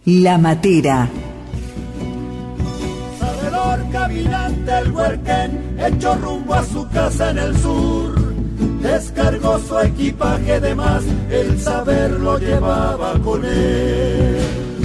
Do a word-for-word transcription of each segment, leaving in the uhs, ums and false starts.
La Matera. Sabedor caminante el huerquén, hecho rumbo a su casa en el sur. Descargó su equipaje de más, el saber lo llevaba con él.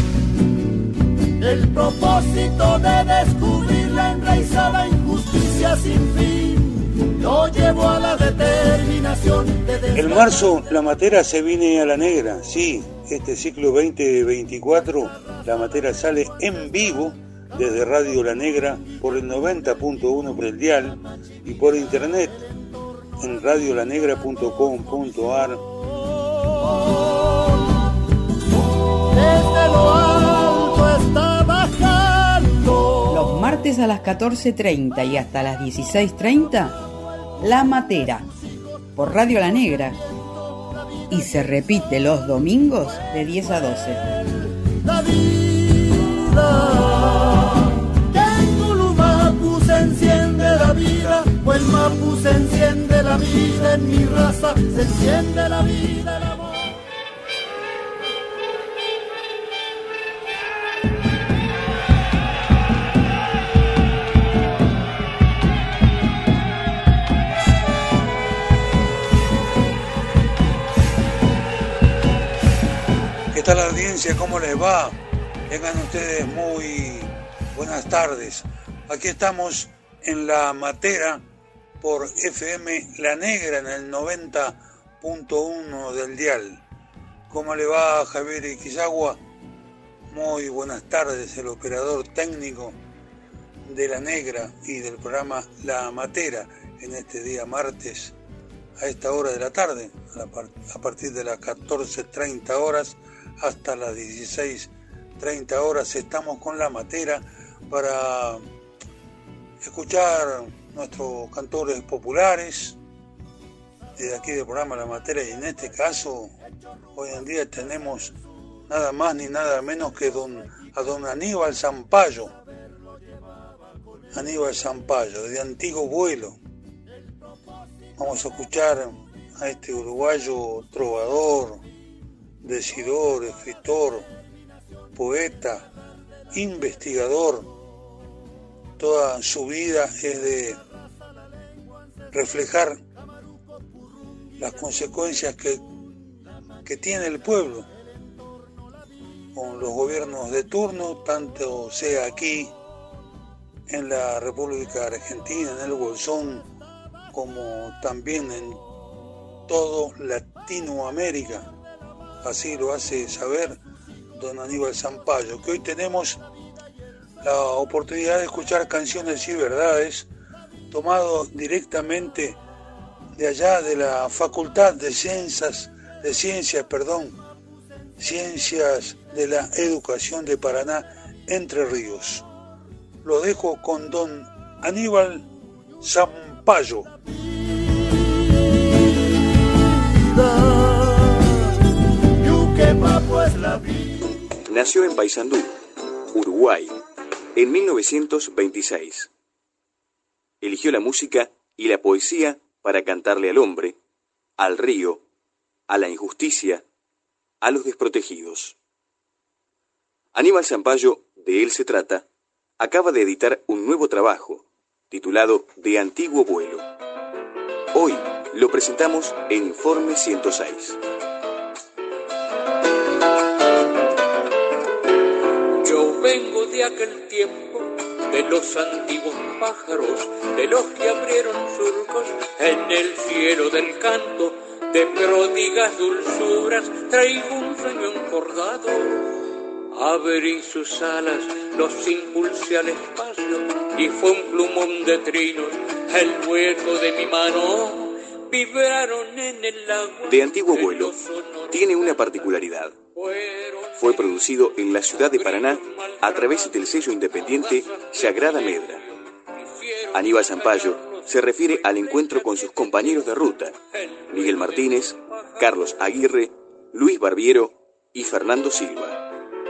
El propósito de descubrir la enraizada injusticia sin fin lo llevó a la determinación de... En marzo, La Matera se viene a la negra, sí. Este ciclo veinte veinticuatro, La Matera sale en vivo desde Radio La Negra por el noventa punto uno por el dial y por internet en radio la negra punto com punto a r. Desde lo alto está bajando. Los martes a las catorce treinta y hasta las dieciséis treinta, La Matera por Radio La Negra. Y se repite los domingos de diez a doce. La vida, que en Gulumapu se enciende la vida, o el Mapu se enciende la vida, en mi raza se enciende la vida, el amor. ¿Qué tal la audiencia? ¿Cómo les va? Tengan ustedes muy buenas tardes. Aquí estamos en La Matera por F M La Negra en el noventa punto uno del dial. ¿Cómo le va, Javier Iquizagua? Muy buenas tardes, el operador técnico de La Negra y del programa La Matera en este día martes a esta hora de la tarde, a partir de las catorce treinta horas hasta las dieciséis treinta horas estamos con La Matera para escuchar nuestros cantores populares desde aquí del programa La Matera, y en este caso hoy en día tenemos nada más ni nada menos que don, a don Aníbal Zampayo, Aníbal Zampayo, de Antiguo Vuelo. Vamos a escuchar a este uruguayo trovador, decidor, escritor, poeta, investigador. Toda su vida es de reflejar las consecuencias que, que tiene el pueblo con los gobiernos de turno, tanto sea aquí en la República Argentina, en el Bolsón, como también en todo Latinoamérica. Así lo hace saber don Aníbal Zampayo, que hoy tenemos la oportunidad de escuchar canciones y verdades tomado directamente de allá de la Facultad de Ciencias, de Ciencias, perdón, Ciencias de la Educación de Paraná, Entre Ríos. Lo dejo con don Aníbal Zampayo. Nació en Paysandú, Uruguay, en mil novecientos veintiséis. Eligió la música y la poesía para cantarle al hombre, al río, a la injusticia, a los desprotegidos. Aníbal Zampayo, de él se trata, acaba de editar un nuevo trabajo, titulado De Antiguo Vuelo. Hoy lo presentamos en Informe ciento seis. Yo vengo de aquel tiempo, de los antiguos pájaros, de los que abrieron surcos en el cielo del canto, de pródigas dulzuras, traigo un sueño encordado. Abrí sus alas, los impulsé al espacio, y fue un plumón de trinos, el hueco de mi mano, vibraron en el agua. De Antiguo Vuelo tiene una particularidad. Fue producido en la ciudad de Paraná a través del sello independiente Sagrada Medra. Aníbal Zampayo se refiere al encuentro con sus compañeros de ruta, Miguel Martínez, Carlos Aguirre, Luis Barbiero y Fernando Silva.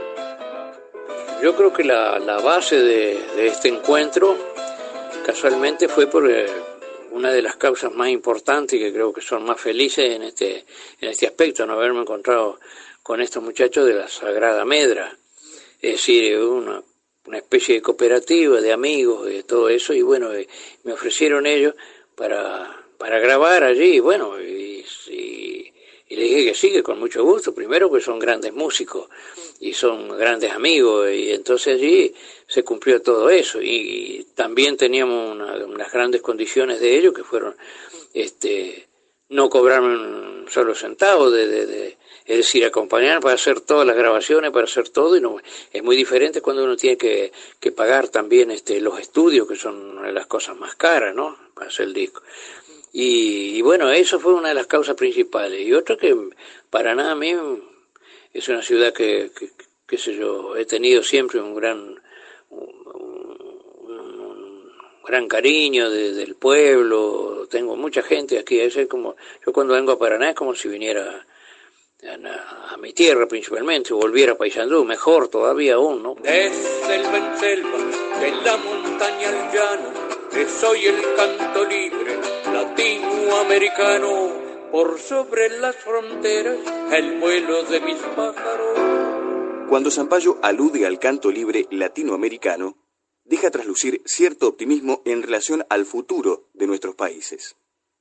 Yo creo que la, la base de, de este encuentro casualmente fue por eh, una de las causas más importantes y que creo que son más felices en este, en este aspecto, no haberme encontrado con estos muchachos de la Sagrada Medra. es decir, una, una especie de cooperativa de amigos, de todo eso, y bueno, eh, me ofrecieron ellos para, para grabar allí, y bueno, y, y, y le dije que sí, que con mucho gusto, primero que son grandes músicos, y son grandes amigos, y entonces allí se cumplió todo eso, y, y también teníamos una, unas grandes condiciones de ellos, que fueron, este, no cobrarme un solo centavo, de, de, de, es decir, acompañar para hacer todas las grabaciones, para hacer todo, y no, es muy diferente cuando uno tiene que, que pagar también este, los estudios, que son una de las cosas más caras, ¿no?, para hacer el disco. Y, y bueno, eso fue una de las causas principales, y otra que Paraná a mí es una ciudad que, que, qué sé yo, he tenido siempre un gran, un, un, un gran cariño de, del pueblo, tengo mucha gente aquí, es como, yo cuando vengo a Paraná es como si viniera a, a mi tierra principalmente, volviera a Paysandú, mejor todavía aún, ¿no? Desde el selva, de la montaña al llano, que soy el canto libre, latinoamericano, por sobre las fronteras, el vuelo de mis pájaros. Cuando Zampayo alude al canto libre latinoamericano, deja traslucir cierto optimismo en relación al futuro de nuestros países.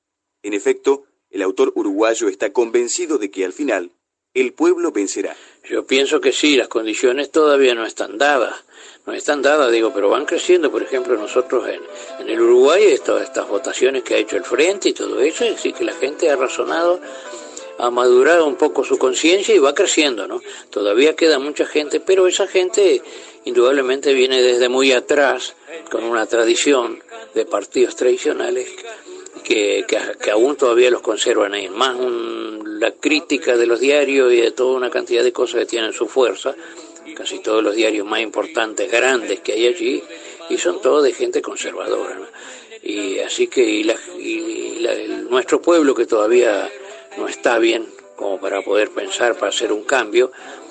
En efecto, el autor uruguayo está convencido de que al final el pueblo vencerá. Yo pienso que sí, las condiciones todavía no están dadas, no están dadas, digo, pero van creciendo. Por ejemplo, nosotros en, en el Uruguay, esto, estas votaciones que ha hecho el Frente y todo eso, es decir, que la gente ha razonado, ha madurado un poco su conciencia y va creciendo, ¿no? Todavía queda mucha gente, pero esa gente indudablemente viene desde muy atrás, con una tradición de partidos tradicionales que, que, que aún todavía los conservan ahí, más un, la crítica de los diarios y de toda una cantidad de cosas que tienen su fuerza, casi todos los diarios más importantes, grandes que hay allí, y son todos de gente conservadora, ¿no? Y así que y la, y la, el, nuestro pueblo, que todavía no está bien como para poder pensar, para hacer un cambio,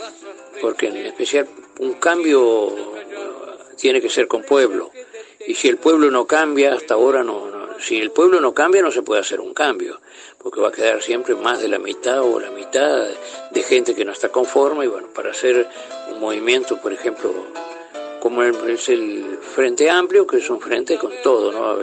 porque en especial un cambio tiene que ser con pueblo, y si el pueblo no cambia, hasta ahora no, no si el pueblo no cambia no se puede hacer un cambio, porque va a quedar siempre más de la mitad o la mitad de gente que no está conforme, y bueno, para hacer un movimiento, por ejemplo, como es el Frente Amplio, que es un frente con todo, ¿no?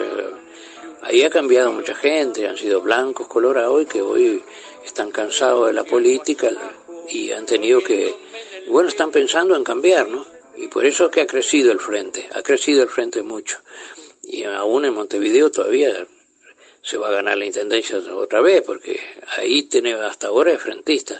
Ahí ha cambiado mucha gente, han sido blancos, colorados, y que hoy están cansados de la política y han tenido que, bueno, están pensando en cambiar, ¿no? Y por eso es que ha crecido el frente, ha crecido el frente mucho. Y aún en Montevideo todavía se va a ganar la intendencia otra vez, porque ahí tiene, hasta ahora es frentista.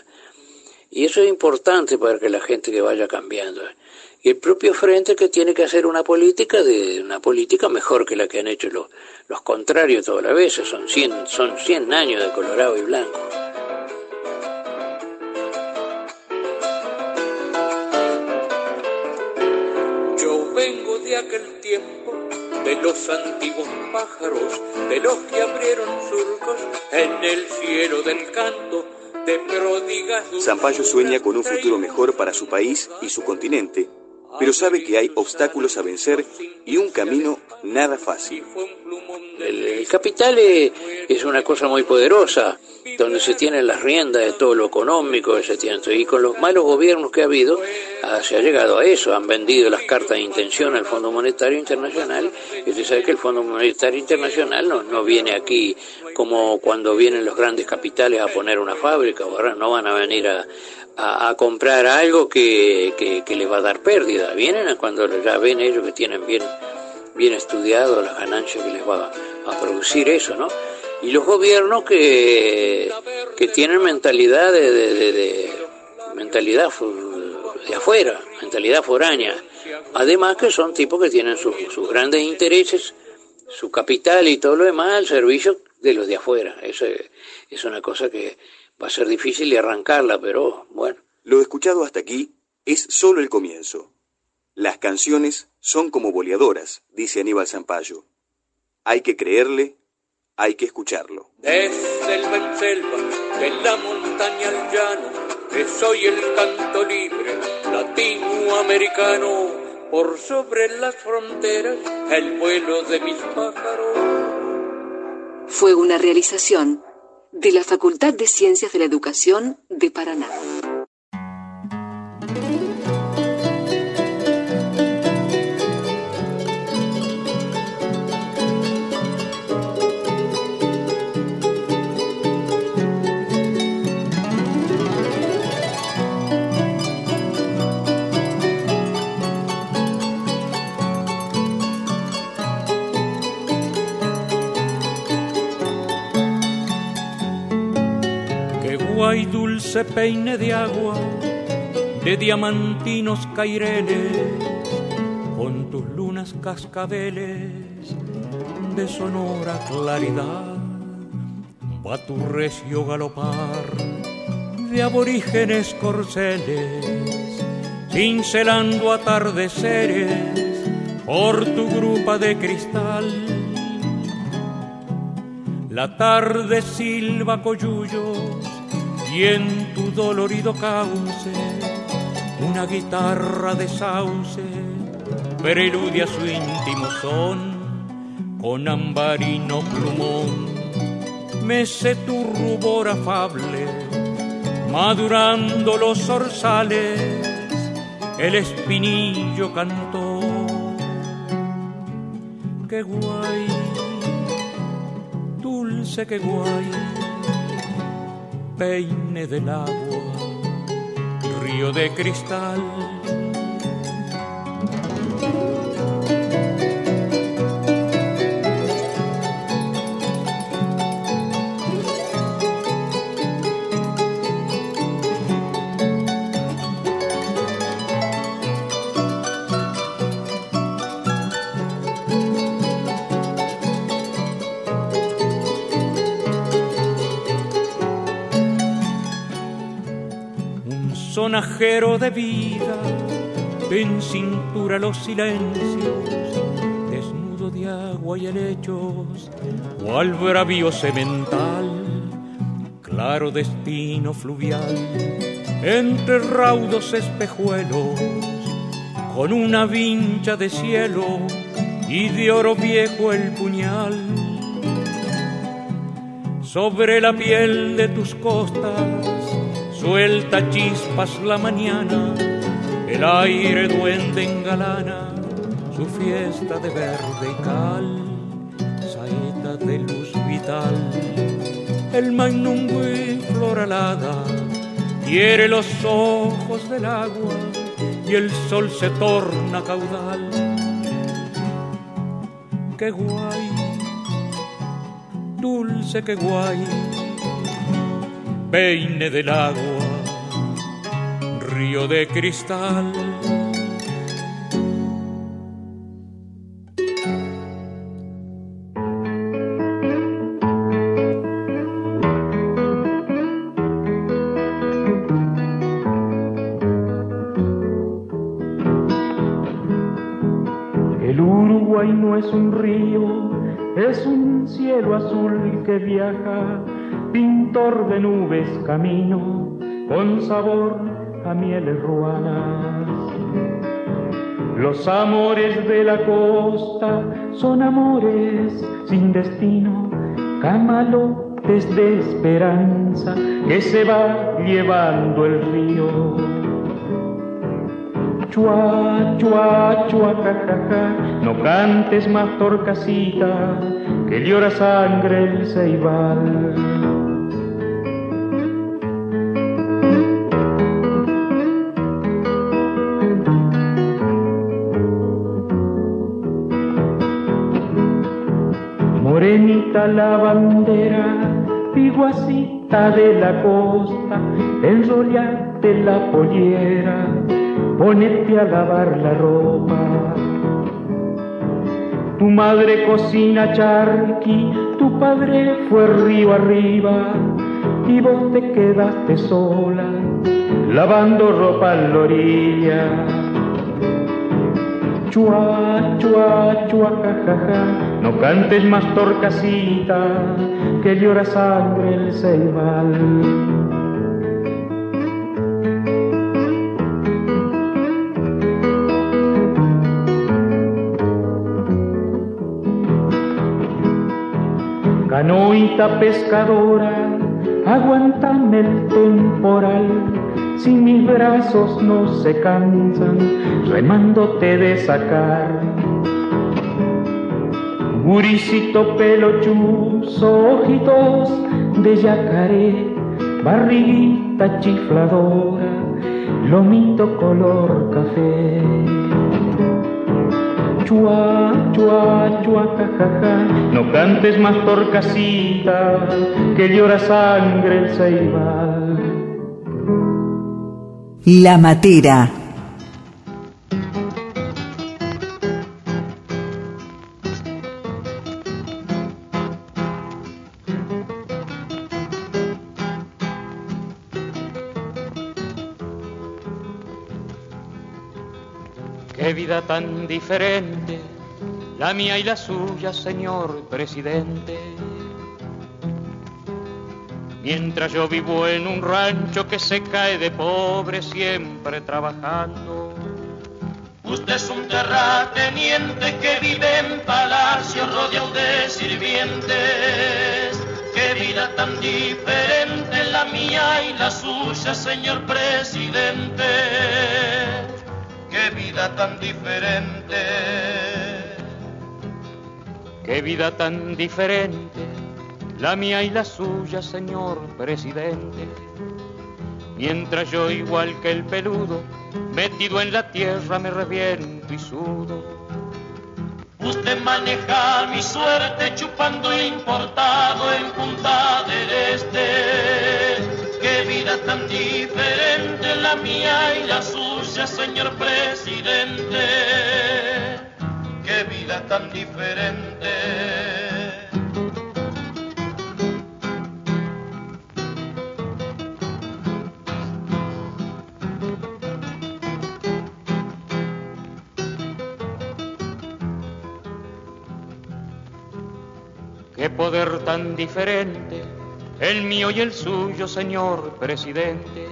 Y eso es importante para que la gente que vaya cambiando. Y el propio frente, que tiene que hacer una política de una política mejor que la que han hecho los, los contrarios todas las veces. Son cien, son cien años de colorado y blanco. Yo vengo de aquel tiempo, de los antiguos pájaros, de los que abrieron surcos en el cielo del canto, de pródigas. Zampayo sueña con un futuro mejor para su país y su continente, pero sabe que hay obstáculos a vencer y un camino nada fácil. El, el capital es, es una cosa muy poderosa, donde se tienen las riendas de todo lo económico, se tiene, y con los malos gobiernos que ha habido, ah, se ha llegado a eso, han vendido las cartas de intención al Fondo Monetario Internacional, y usted sabe que el Fondo Monetario Internacional no, no viene aquí como cuando vienen los grandes capitales a poner una fábrica, ahora no van a venir a A, a comprar algo que, que, que les va a dar pérdida. Vienen a cuando ya ven ellos que tienen bien, bien estudiado las ganancias que les va a, a producir eso, ¿no? Y los gobiernos que, que tienen mentalidad de, de, de, de mentalidad de afuera, mentalidad foránea. Además que son tipos que tienen sus, sus grandes intereses, su capital y todo lo demás al servicio de los de afuera. Eso es, es una cosa que va a ser difícil de arrancarla, pero bueno. Lo escuchado hasta aquí es solo el comienzo. Las canciones son como boleadoras, dice Aníbal Zampayo. Hay que creerle, hay que escucarlo. Desde el selva, de la montaña al llano, que soy el canto libre, latinoamericano, por sobre las fronteras, el vuelo de mis pájaros. Fue una realización de la Facultad de Ciencias de la Educación de Paraná. dulce peine de agua, de diamantinos caireles, con tus lunas cascabeles de sonora claridad, va tu recio galopar de aborígenes corceles, cincelando atardeceres por tu grupa de cristal. La tarde silba coyullos y en tu dolorido cauce una guitarra de sauce preludia su íntimo son con ambarino plumón. Mece tu rubor afable, madurando los zorzales, el espinillo cantó. Qué guay, dulce que guay, peine del agua, río de cristal. Sonajero de vida, en cintura los silencios, desnudo de agua y helechos, cual bravío semental, claro destino fluvial, entre raudos espejuelos, con una vincha de cielo y de oro viejo el puñal. Sobre la piel de tus costas suelta chispas la mañana, el aire duende engalana su fiesta de verde y cal, saeta de luz vital. El magnum flor alada hiere los ojos del agua y el sol se torna caudal. Qué guay, dulce que guay, peine del agua, río de cristal. El Uruguay no es un río, es un cielo azul que viaja, pintor de nubes camino, con sabor a mieles ruanas. Los amores de la costa son amores sin destino, camalotes de esperanza que se va llevando el río. Chua, chua, chua, jajaja, no cantes más torcasita, que llora sangre el ceibal. Morenita la bandera, piguacita de la costa, enrollate la pollera, ponete a lavar la ropa. Tu madre cocina charqui, tu padre fue río arriba, y vos te quedaste sola, lavando ropa en la orilla. Chua, chua, chua, jajaja, no cantes más torcasita, que llora sangre el ceibal. Canoita pescadora, aguántame el temporal, si mis brazos no se cansan, remándote de sacar. Guricito pelo chuzo, ojitos de yacaré, barriguita chifladora, lomito color café. Chua, chua, chua, jajaja, no cantes más torcasita, que llora sangre el ceibal. La Matera. Qué vida tan diferente, la mía y la suya, señor presidente. Mientras yo vivo en un rancho que se cae de pobre, siempre trabajando. Usted es un terrateniente que vive en palacio rodeado de sirvientes. Qué vida tan diferente, la mía y la suya, señor presidente. Qué vida tan diferente. Qué vida tan diferente, la mía y la suya, señor presidente. Mientras yo, igual que el peludo, metido en la tierra me reviento y sudo. Usted maneja mi suerte chupando importado en Punta del Este. Qué vida tan diferente, la mía y la suya, señor presidente. Qué vida tan diferente. Qué poder tan diferente, el mío y el suyo, señor presidente.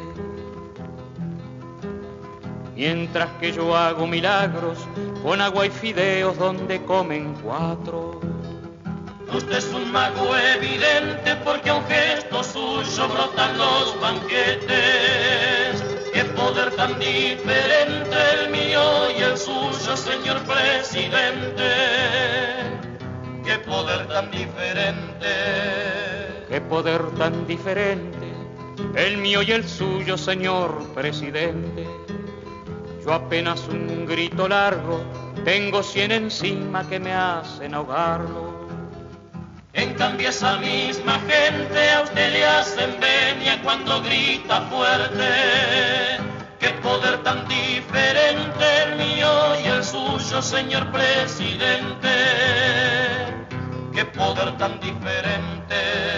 Mientras que yo hago milagros con agua y fideos donde comen cuatro. Usted es un mago evidente porque a un gesto suyo brotan los banquetes. Qué poder tan diferente, el mío y el suyo, señor presidente. Qué poder tan diferente. Qué poder tan diferente, el mío y el suyo, señor presidente. Yo apenas un grito largo, tengo cien encima que me hacen ahogarlo. En cambio esa misma gente a usted le hacen venia cuando grita fuerte. Qué poder tan diferente, el mío y el suyo, señor presidente. Qué poder tan diferente.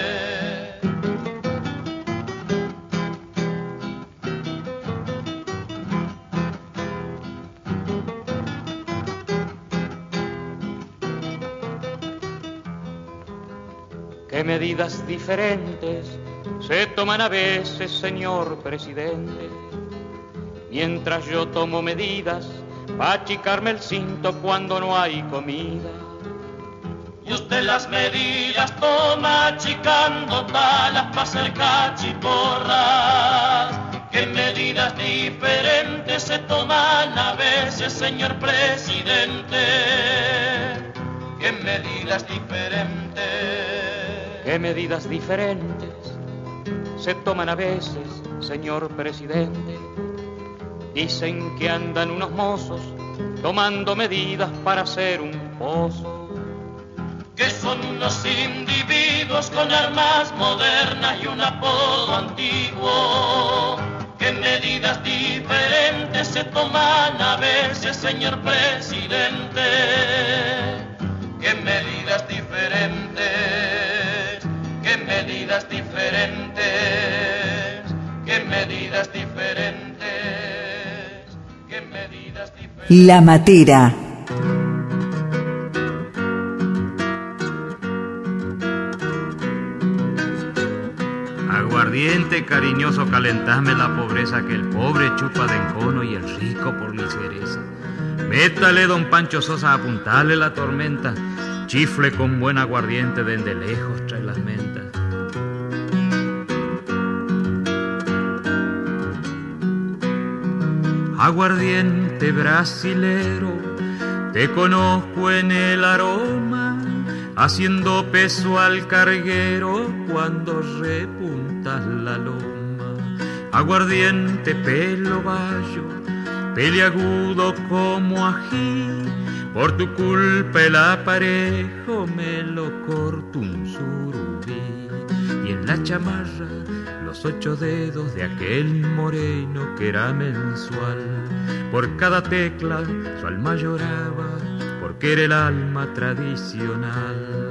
Qué medidas diferentes se toman a veces, señor presidente. Mientras yo tomo medidas para achicarme el cinto cuando no hay comida. Y usted las medidas toma achicando talas para hacer cachiporras. Qué medidas diferentes se toman a veces, señor presidente. Qué medidas diferentes. Qué medidas diferentes se toman a veces, señor presidente. Dicen que andan unos mozos tomando medidas para hacer un pozo. Que son unos individuos con armas modernas y un apodo antiguo. Qué medidas diferentes se toman a veces, señor presidente. Qué medidas diferentes. Qué medidas diferentes. Qué medidas diferentes. Qué medidas diferentes. La Matera. Aguardiente cariñoso, calentame la pobreza, que el pobre chupa de encono y el rico por misereza. Métale, don Pancho Sosa, apuntale la tormenta, chifle con buen aguardiente, desde lejos trae las mentas. Aguardiente brasilero, te conozco en el aroma, haciendo peso al carguero cuando repuntas la loma. Aguardiente pelo bayo, peliagudo como ají, por tu culpa el aparejo me lo corto un surubí. Y en la chamarra los ocho dedos de aquel moreno que era mensual. Por cada tecla su alma lloraba, porque era el alma tradicional.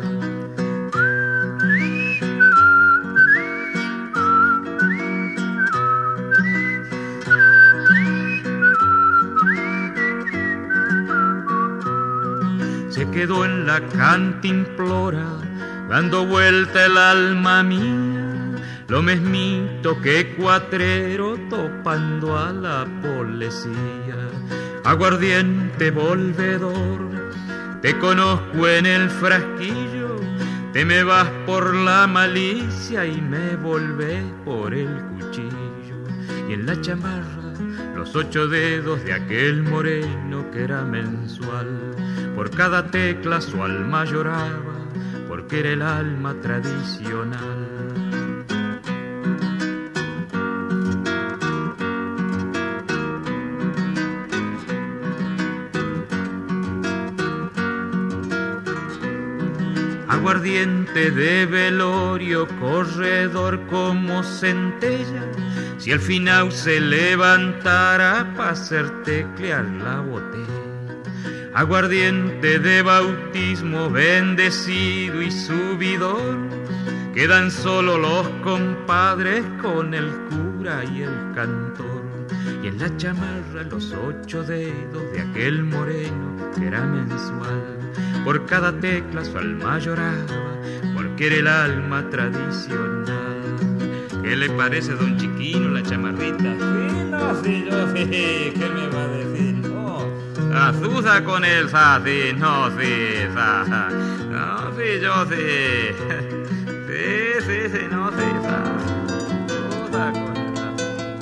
Se quedó en la cantimplora, dando vuelta el alma mía, lo mismito que cuatrero topando a la policía. Aguardiente volvedor, te conozco en el frasquillo, te me vas por la malicia y me volvés por el cuchillo. Y en la chamarra los ocho dedos de aquel moreno que era mensual. Por cada tecla su alma lloraba, porque era el alma tradicional. Aguardiente de velorio, corredor como centella, si al final se levantara pa' hacer teclear la botella. Aguardiente de bautismo bendecido y subidor, quedan solo los compadres con el cura y el cantor. Y en la chamarra los ocho dedos de aquel moreno que era mensual. Por cada tecla su alma lloraba, porque era el alma tradicional. ¿Qué le parece, don Chiquino, la chamarrita? Sí, no, sí, yo sí, ¿qué me va a decir? Azusa con el sa, sí, no, sí, sa, sa. No, sí, yo sí. Sí, sí, sí, no, sí, sa. Azusa con el sa.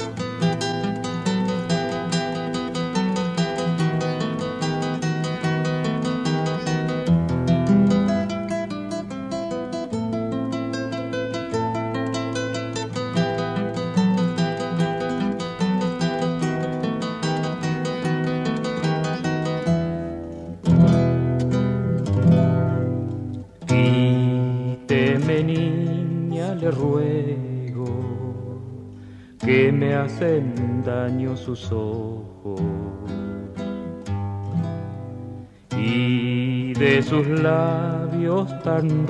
Ruego que me hacen daño sus ojos y de sus labios tan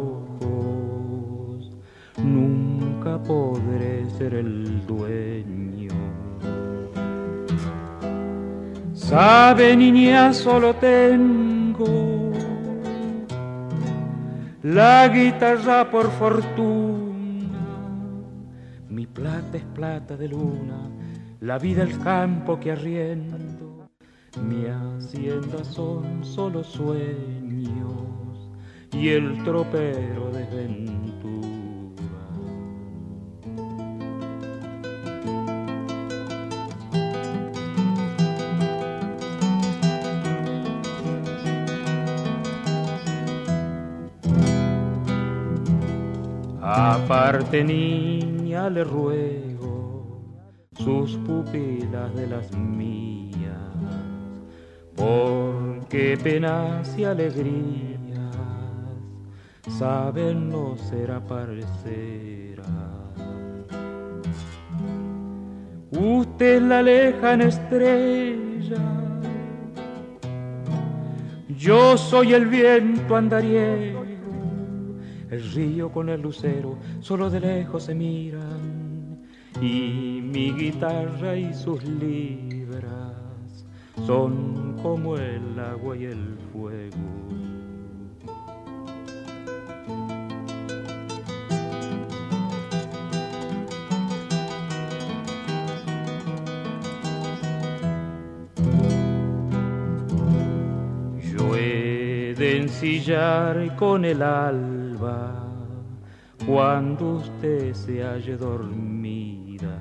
rojos nunca podré ser el dueño. Sabe, niña, solo tengo la guitarra por fortuna. Mi plata es plata de luna, la vida el campo que arriendo. Mi hacienda son solo sueños y el tropero desventura. Aparte, niña, le ruego sus pupilas de las mías, porque penas y alegrías saben no ser parceras. Usted es la lejana estrella, yo soy el viento andariego. El río con el lucero solo de lejos se miran, y mi guitarra y sus libras son como el agua y el fuego. Yo he de ensillar con el alba cuando usted se halle dormida,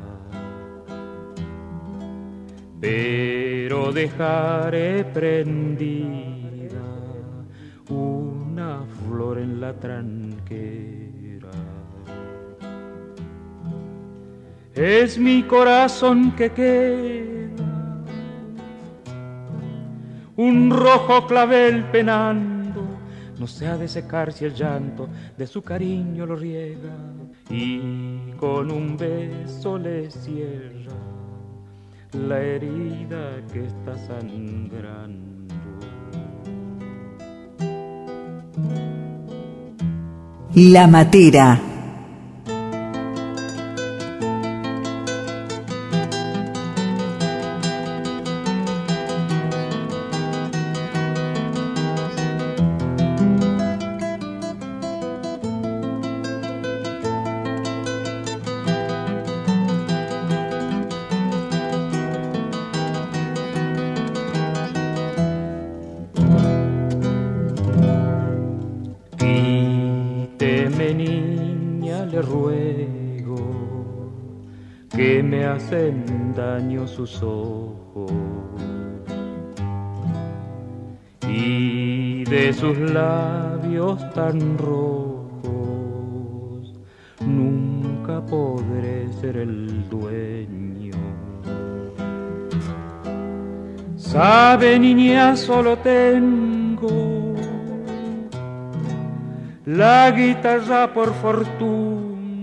pero dejaré prendida una flor en la tranquera. Es mi corazón que queda un rojo clavel penando, no se ha de secar si el llanto de su cariño lo riega y con un beso le cierra la herida que está sangrando. La Matera. Hacen daño sus ojos y de sus labios tan rojos nunca podré ser el dueño. Sabe, niña, solo tengo la guitarra por fortuna.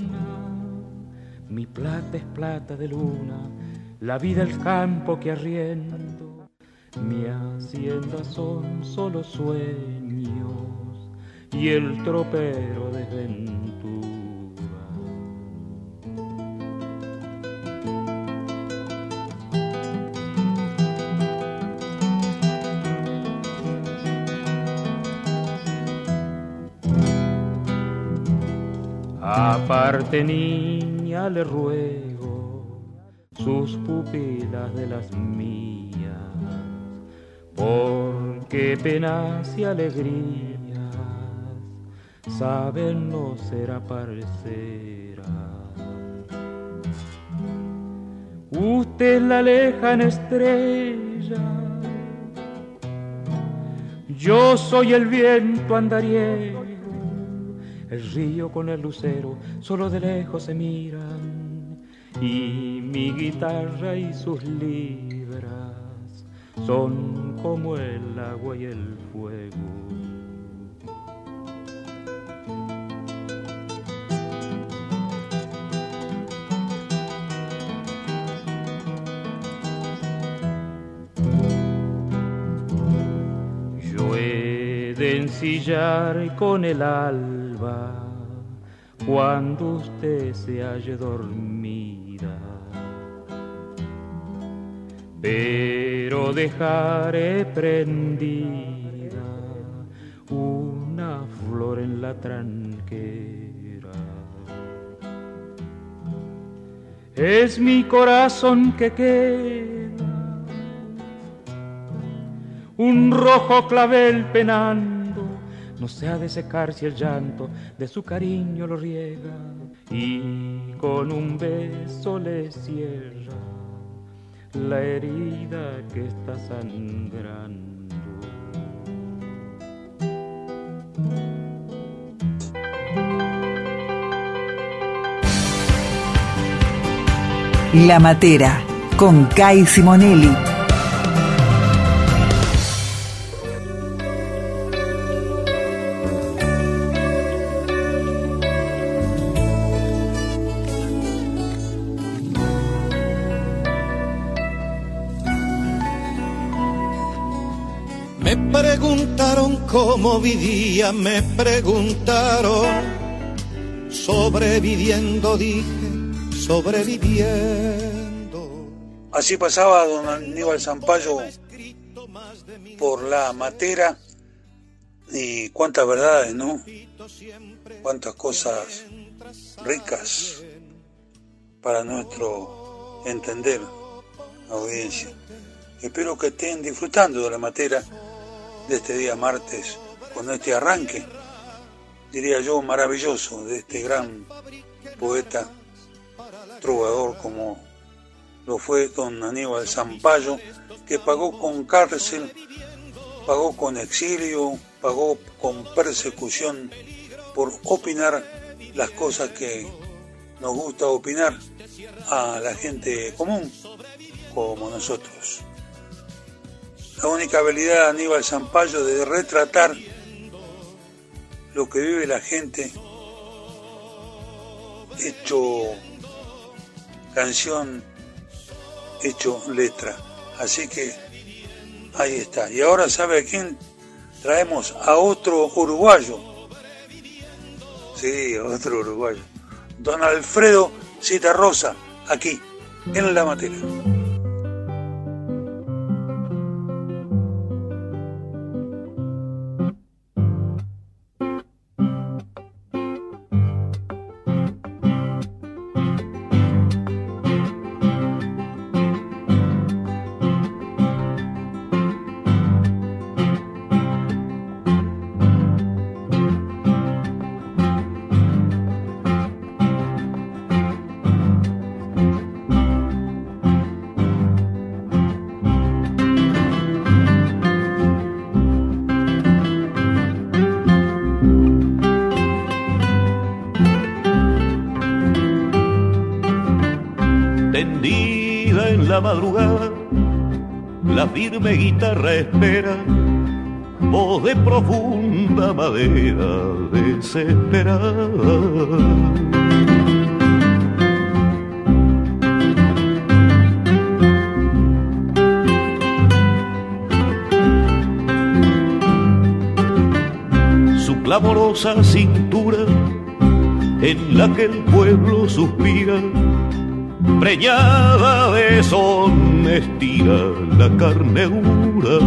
Mi plata es plata de luna, la vida el campo que arriendo. Mi hacienda son solo sueños y el tropero desventura. Aparte, niña, le ruego sus pupilas de las mías, porque penas y alegrías saben no ser parceras. Usted es la lejana estrella, yo soy el viento andariego. El río con el lucero solo de lejos se miran, y mi guitarra y sus libras son como el agua y el fuego. Yo he de ensillar con el alma cuando usted se halle dormida, pero dejaré prendida una flor en la tranquera. Es mi corazón que queda un rojo clavel penando. No se ha de secar si el llanto de su cariño lo riega y con un beso le cierra la herida que está sangrando. La Matera, con Kai Simonelli. Me preguntaron cómo vivía, me preguntaron, sobreviviendo, dije, sobreviviendo. Así pasaba don Aníbal Zampayo por La Matera, y cuántas verdades, ¿no? Cuántas cosas ricas para nuestro entender, audiencia. Espero que estén disfrutando de La Matera de este día martes, con este arranque, diría yo, maravilloso, de este gran poeta, trovador como lo fue don Aníbal Zampayo, que pagó con cárcel, pagó con exilio, pagó con persecución por opinar las cosas que nos gusta opinar a la gente común como nosotros. La única habilidad de Aníbal Zampayo de retratar lo que vive la gente, hecho canción, hecho letra. Así que ahí está. Y ahora, ¿sabe a quién traemos? A otro uruguayo. Sí, a otro uruguayo. Don Alfredo Citarrosa, aquí, en La Matera. Madrugada, la firme guitarra espera, voz de profunda madera desesperada. Su clamorosa cintura en la que el pueblo suspira, preñada de son, estira la carne dura.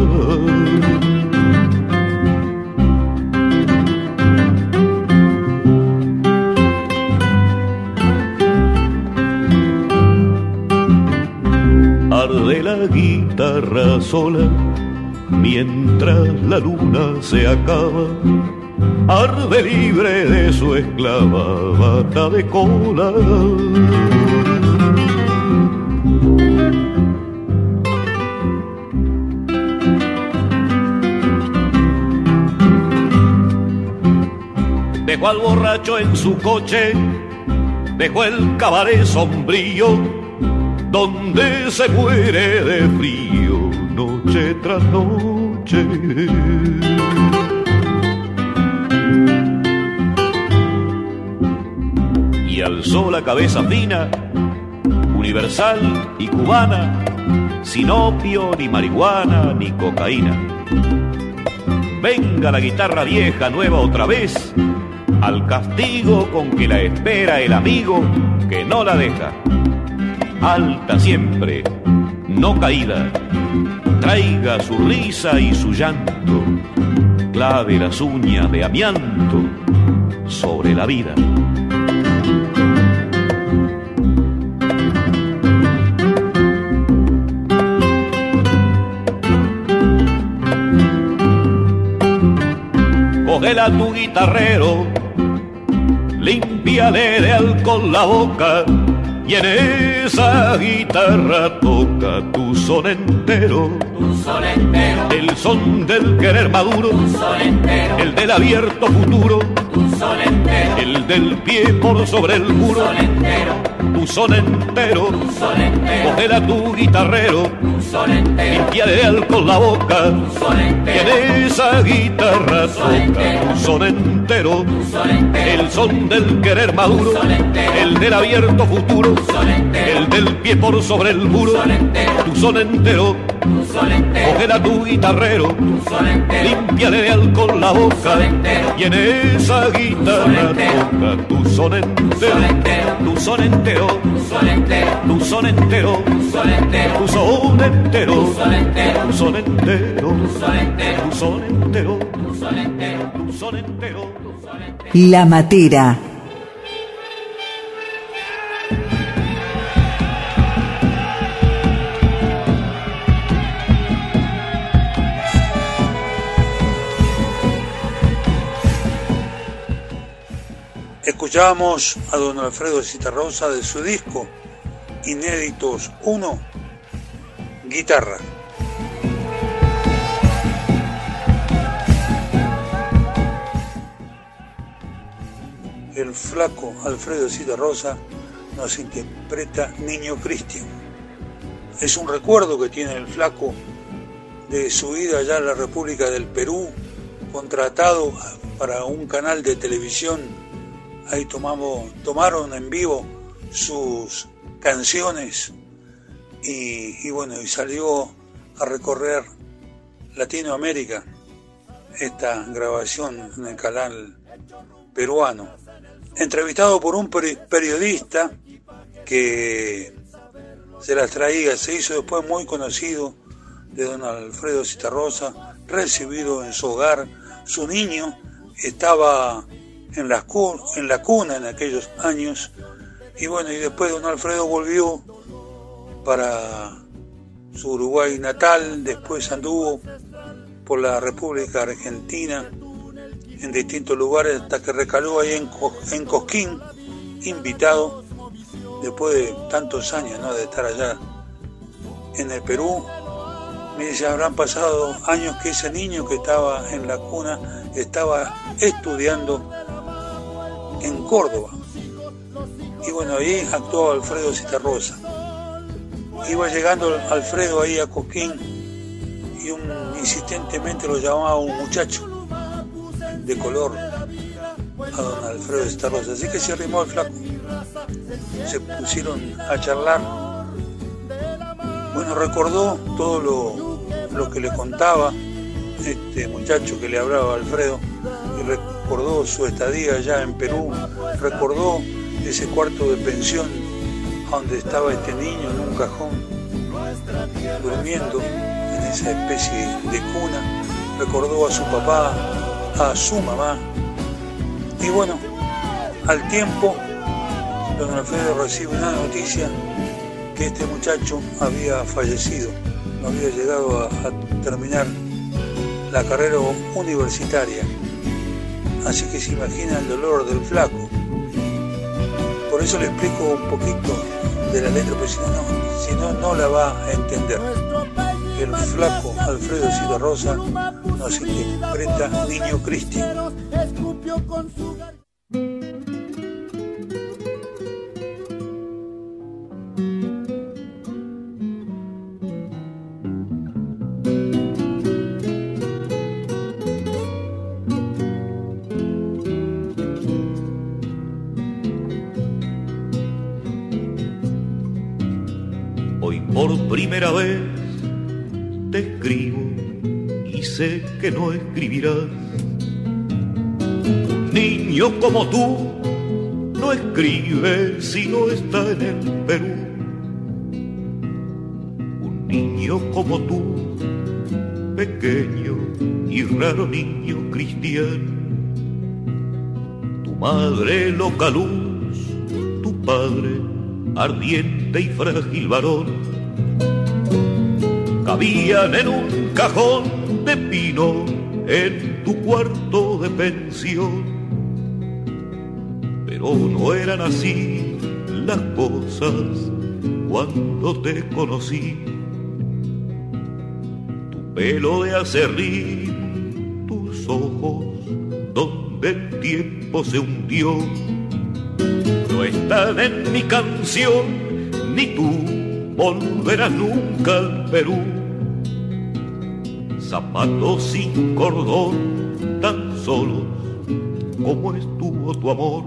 Arde la guitarra sola mientras la luna se acaba, arde libre de su esclava bata de cola. Dejó al borracho en su coche, dejó el cabaret sombrío, donde se muere de frío noche tras noche. Y alzó la cabeza fina, universal y cubana, sin opio, ni marihuana, ni cocaína. Venga la guitarra vieja, nueva otra vez, al castigo con que la espera el amigo que no la deja. Alta siempre, no caída, traiga su risa y su llanto, clave las uñas de amianto sobre la vida. Cógela a tu guitarrero, límpiale de alcohol la boca, y en esa guitarra toca tu son entero. Tu son entero. El son del querer maduro. Tu son entero. El del abierto futuro. Tu son entero. El del pie por sobre el muro. Tu son entero. Tu son entero. Tu son entero. Cógela tu guitarrero. Tu son entero. Limpiale de alcohol la boca. Tu son entero. Y en esa guitarra toca tu son entero. Tu son entero. El son del querer maduro. Tu son entero. El del abierto futuro. Tu son entero. El del pie por sobre el muro. Tu son entero. Tu son entero. Tu son entero. Cógela tu guitarrero. Tu son entero. Límpiale de alcohol la boca. Tu son entero. Y en esa guitarra toca tu son entero. Tu son entero. Tu son entero. Tu son entero. Tu son entero. Tu son entero. Tu son entero. Tu son entero. Tu son entero. Tu son entero. Tu son entero. Tu son entero. La Matera. Escuchamos a don Alfredo Citarrosa de su disco Inéditos uno, Guitarra. El flaco Alfredo Citarrosa nos interpreta Niño Cristian. Es un recuerdo que tiene el flaco de su vida allá en la República del Perú, contratado para un canal de televisión. Ahí tomamos, tomaron en vivo sus canciones y, y bueno, y salió a recorrer Latinoamérica esta grabación en el canal peruano. Entrevistado por un periodista que se las traía, se hizo después muy conocido, de don Alfredo Zitarrosa, recibido en su hogar. Su niño estaba en la, en la cuna en aquellos años, y bueno, y después don Alfredo volvió para su Uruguay natal, después anduvo por la República Argentina en distintos lugares hasta que recaló ahí en, Co en Cosquín, invitado después de tantos años, ¿no?, de estar allá en el Perú. Me dice, habrán pasado años que ese niño que estaba en la cuna estaba estudiando en Córdoba. Y bueno, ahí actuó Alfredo Zitarrosa. Iba llegando Alfredo ahí a Cosquín y un, insistentemente lo llamaba un muchacho de color a don Alfredo Zitarrosa. Así que se arrimó el flaco. Se pusieron a charlar. Bueno, recordó todo lo, lo que le contaba este muchacho que le hablaba a Alfredo, y recordó su estadía allá en Perú, recordó ese cuarto de pensión donde estaba este niño en un cajón durmiendo en esa especie de cuna, recordó a su papá, a su mamá, y bueno, al tiempo don Alfredo recibe una noticia que este muchacho había fallecido, no había llegado a, a terminar la carrera universitaria. Así que se imagina el dolor del flaco. Por eso le explico un poquito de la letra, porque si no, si no, no la va a entender. El flaco Alfredo Zitarrosa nos interpreta Niño Cristi. Por primera vez te escribo y sé que no escribirás. Un niño como tú no escribe si no está en el Perú. Un niño como tú, pequeño y raro niño cristiano. Tu madre loca luz, tu padre ardiente y frágil varón, cabían en un cajón de pino en tu cuarto de pensión. Pero no eran así las cosas cuando te conocí. Tu pelo de acerrín, tus ojos donde el tiempo se hundió, no están en mi canción, ni tú volverás nunca al Perú. Zapatos sin cordón, tan solos como estuvo tu amor.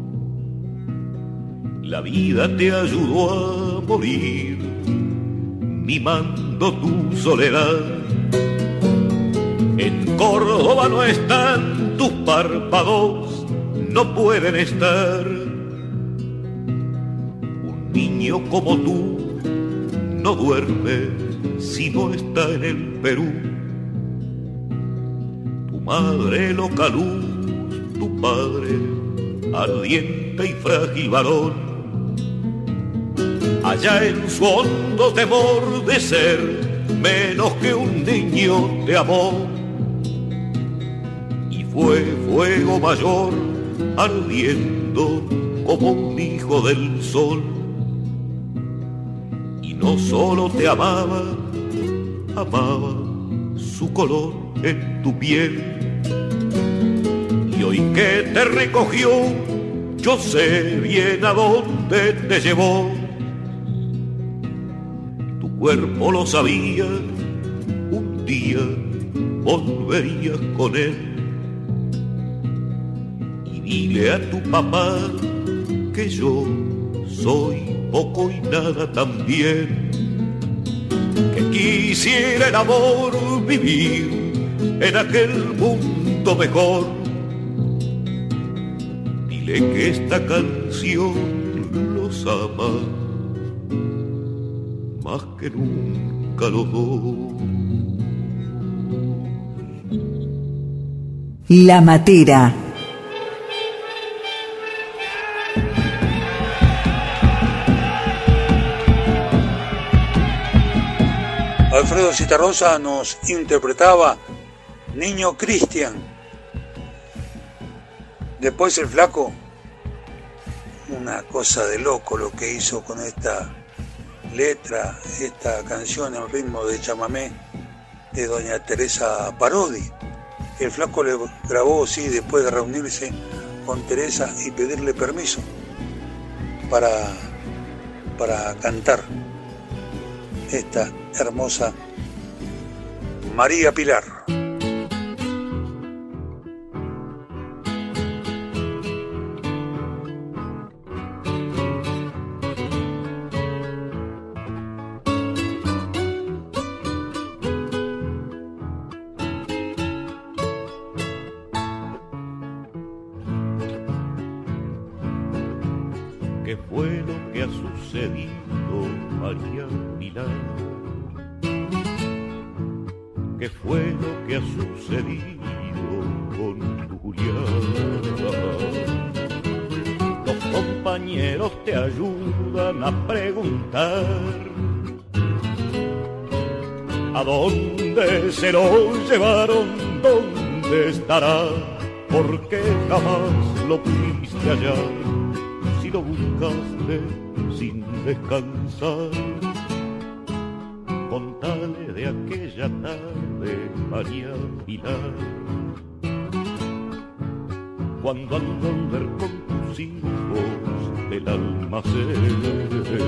La vida te ayudó a morir, mimando tu soledad. En Córdoba no están tus párpados, no pueden estar. Un niño como tú no duerme si no está en el Perú. Tu madre loca luz, tu padre ardiente y frágil varón, allá en su hondo temor de ser menos que un niño te amó. Y fue fuego mayor ardiendo como un hijo del sol. No solo te amaba, amaba su color en tu piel. Y hoy que te recogió, yo sé bien a dónde te llevó. Tu cuerpo lo sabía, un día volverías con él. Dile a tu papá que yo soy poco y nada también, que quisiera el amor vivir en aquel mundo mejor. Dile que esta canción los ama más que nunca los dos. La Matera. Alfredo Citarrosa nos interpretaba Niño Cristian. Después el Flaco, una cosa de loco lo que hizo con esta letra, esta canción en ritmo de chamamé de doña Teresa Parodi. El Flaco le grabó, sí, después de reunirse con Teresa y pedirle permiso para, para cantar esta hermosa María Pilar. ¿Qué fue lo que ha sucedido, María Pilar? ¿Qué fue lo que ha sucedido con tu Julián? Los compañeros te ayudan a preguntar ¿a dónde se lo llevaron? ¿Dónde estará? ¿Por qué jamás lo pudiste hallar? Si lo buscaste sin descansar. Contale de aquella tarde, María Pilar, cuando al volver con tus hijos del almacén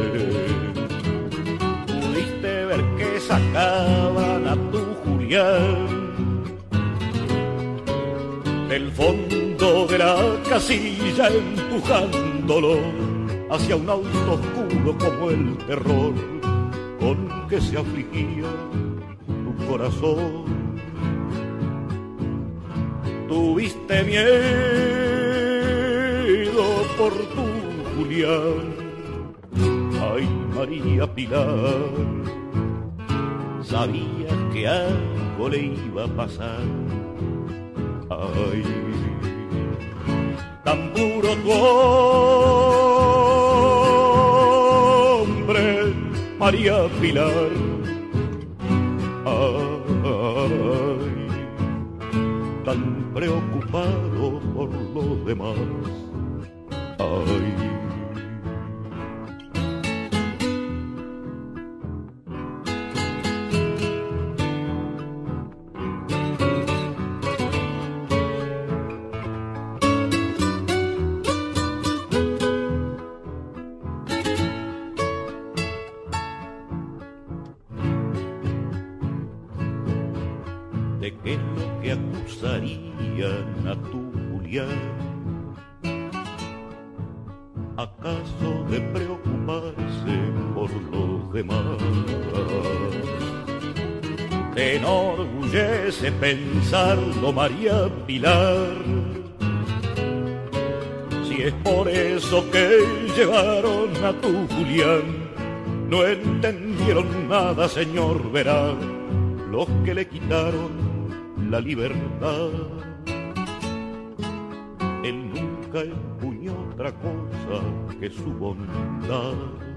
pudiste ver que sacaban a tu Julián del fondo de la casilla, empujándolo hacia un auto oscuro como el terror con que se afligía tu corazón. Tuviste miedo por tu Julián, ay María Pilar, sabías que algo le iba a pasar. Ay, tan puro tu hombre, María Pilar. Ay, tan preocupado por los demás. Ay. ¿De qué es lo que acusarían a tu Julián? ¿Acaso de preocuparse por los demás? ¿Te enorgullece pensarlo, María Pilar? Si es por eso que llevaron a tu Julián, no entendieron nada, señor, verá, los que le quitaron la libertad. Él nunca empuñó otra cosa que su bondad,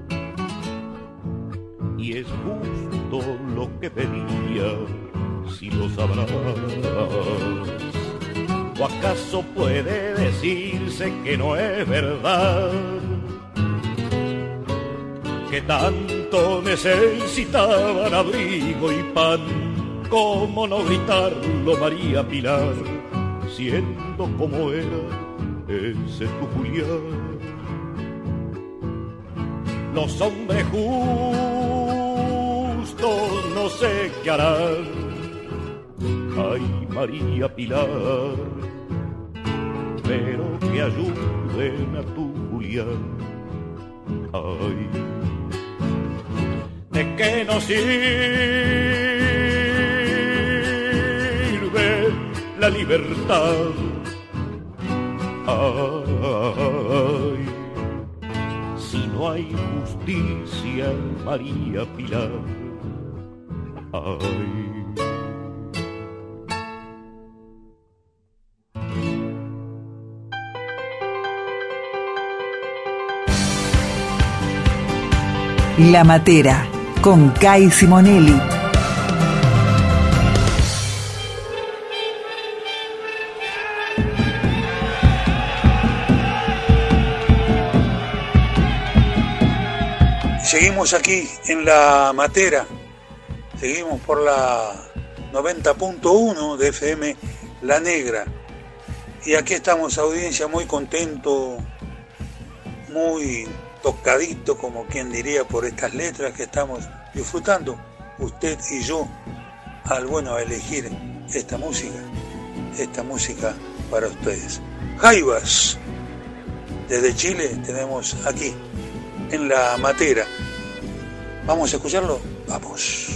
y es justo lo que pedía, si lo sabrás. ¿O acaso puede decirse que no es verdad? Que tanto necesitaban abrigo y pan. ¿Cómo no gritarlo, María Pilar, siendo como era ese tu Julián? Los hombres justos no sé qué harán. Ay, María Pilar, pero que ayuden a tu Julián. Ay, ¿de qué nos sirve la libertad? Ay, si no hay justicia, María Pilar. Ay. La Matera, con Kai Simonelli. Seguimos aquí en La Matera, seguimos por la noventa punto uno de F M La Negra. Y aquí estamos, audiencia, muy contento, muy tocadito, como quien diría, por estas letras que estamos disfrutando, usted y yo, al bueno a elegir esta música, esta música para ustedes. Jaivas, desde Chile tenemos aquí, en La Matera. ¿Vamos a escucharlo? Vamos.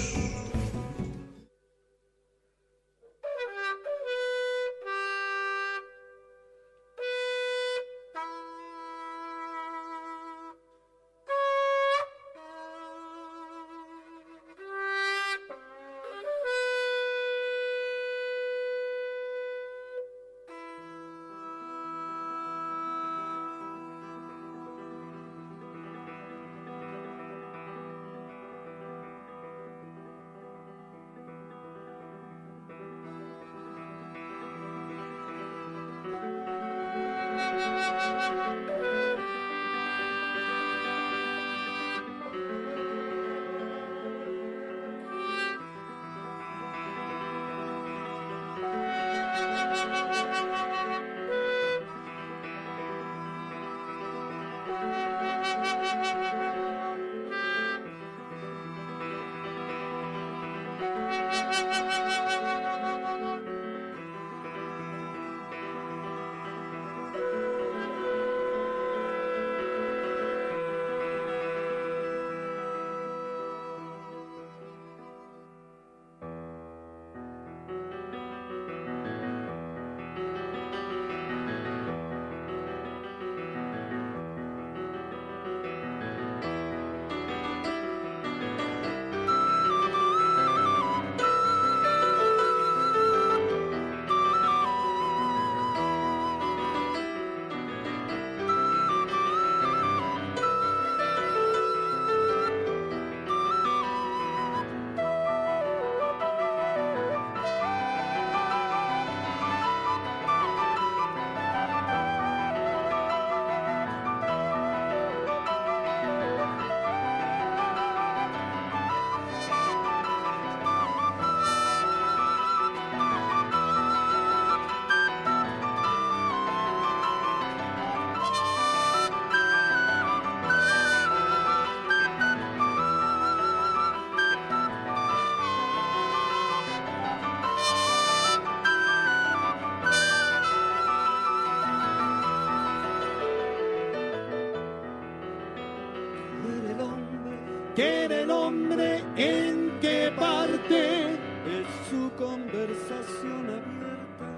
¿Quiere el hombre en qué parte es su conversación abierta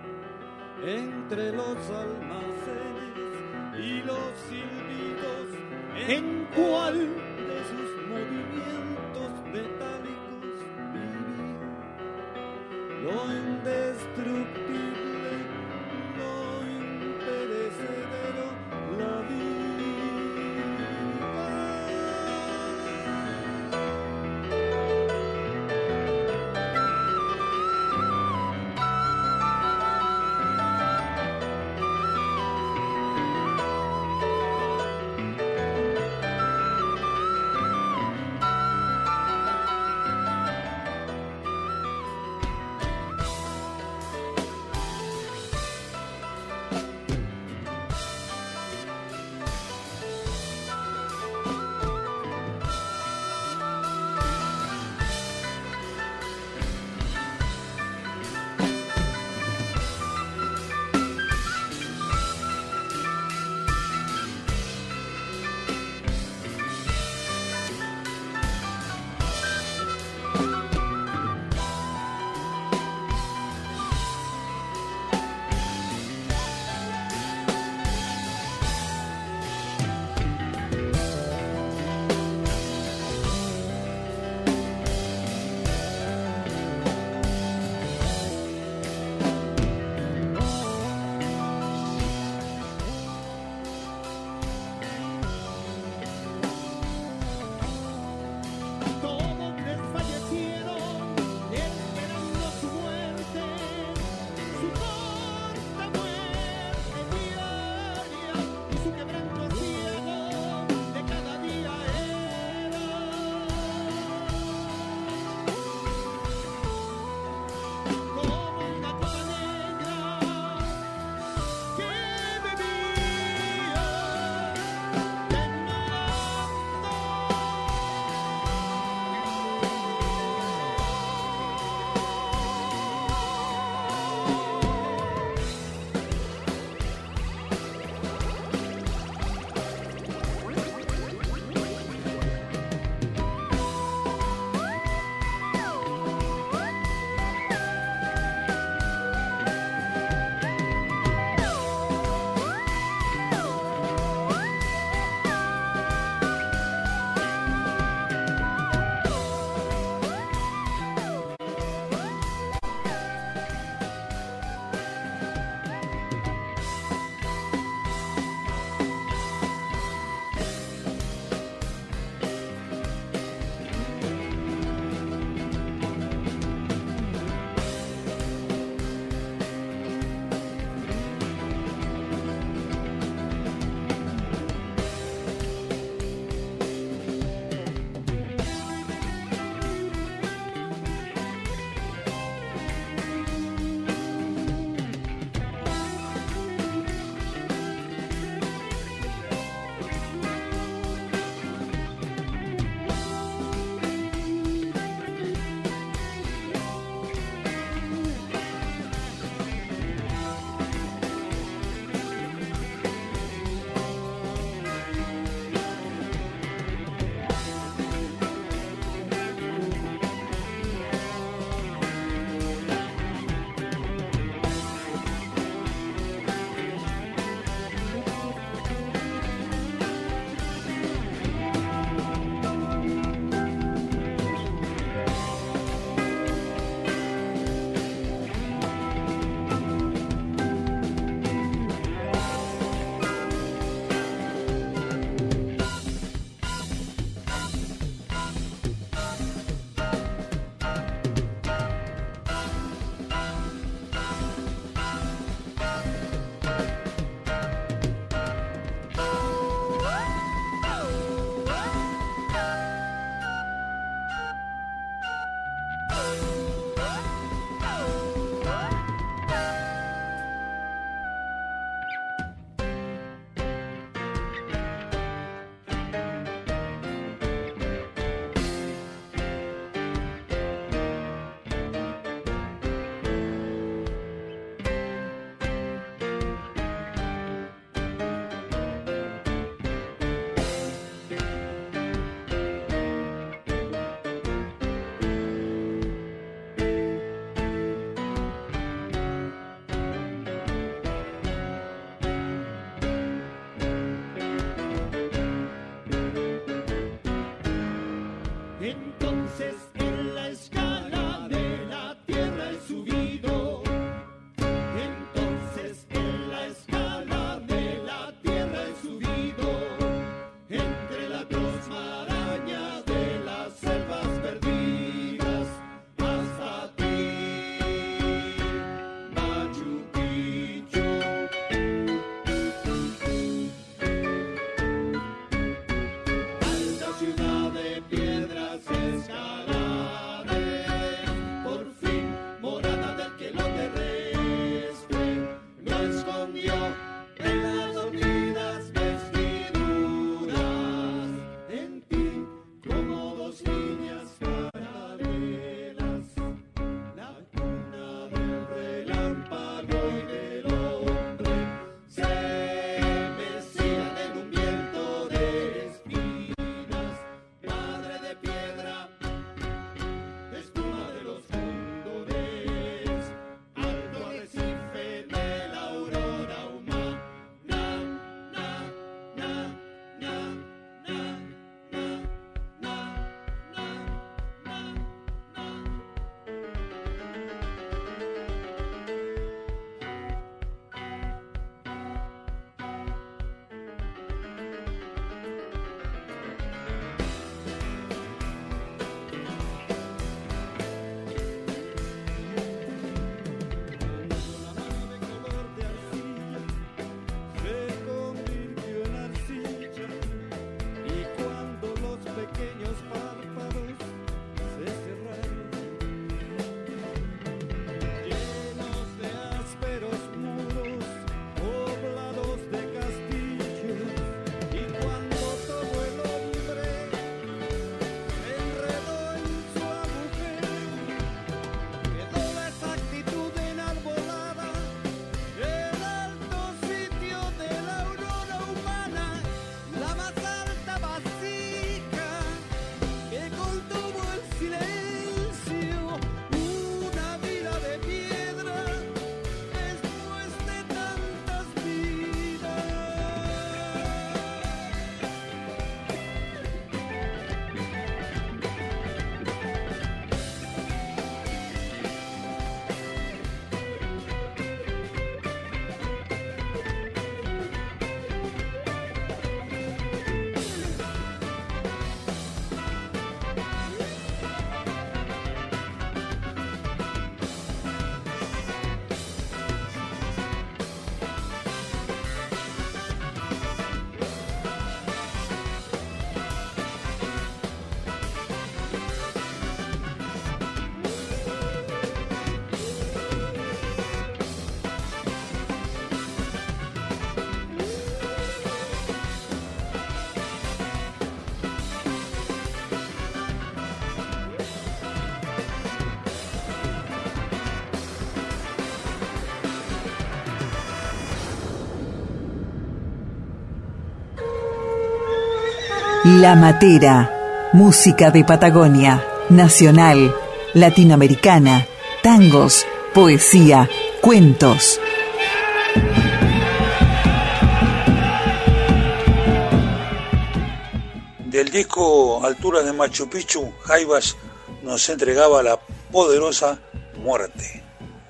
entre los almacenes y los silbidos? ¿En cuál de sus movimientos metálicos vivía lo indestructible, lo imperecedero, la vida? nacido. Entonces en la escala de la tierra he subido, entre la atroz maraña de las selvas perdidas, hasta ti, Machu Picchu. Alta ciudad de piedras escalaré, por fin morada del que lo terrestre no escondió en las dormidas vestiduras, en ti como dos líneas paralelas, la cuna del relámpago y del hombre se mecían en un viento de espinas, madre de piedra, espuma de los cóndores, alto arrecife de la aurora humana, na, na, na, na, na, na, na, na, na. Se convirtió en arcilla, y cuando los pequeños párpados se cerraron, llenos de ásperos muros poblados de castillos, y cuando todo el hombre se enredó en su agujero, quedó la exactitud enarbolada, el alto sitio de la aurora humana, la más alta vasija que contuvo el silencio, una vida de piedra después de tantas vidas. La Matera, música de Patagonia, nacional, latinoamericana, tangos, poesía, cuentos. Del disco Alturas de Machu Picchu, Jaivas nos entregaba La Poderosa Muerte.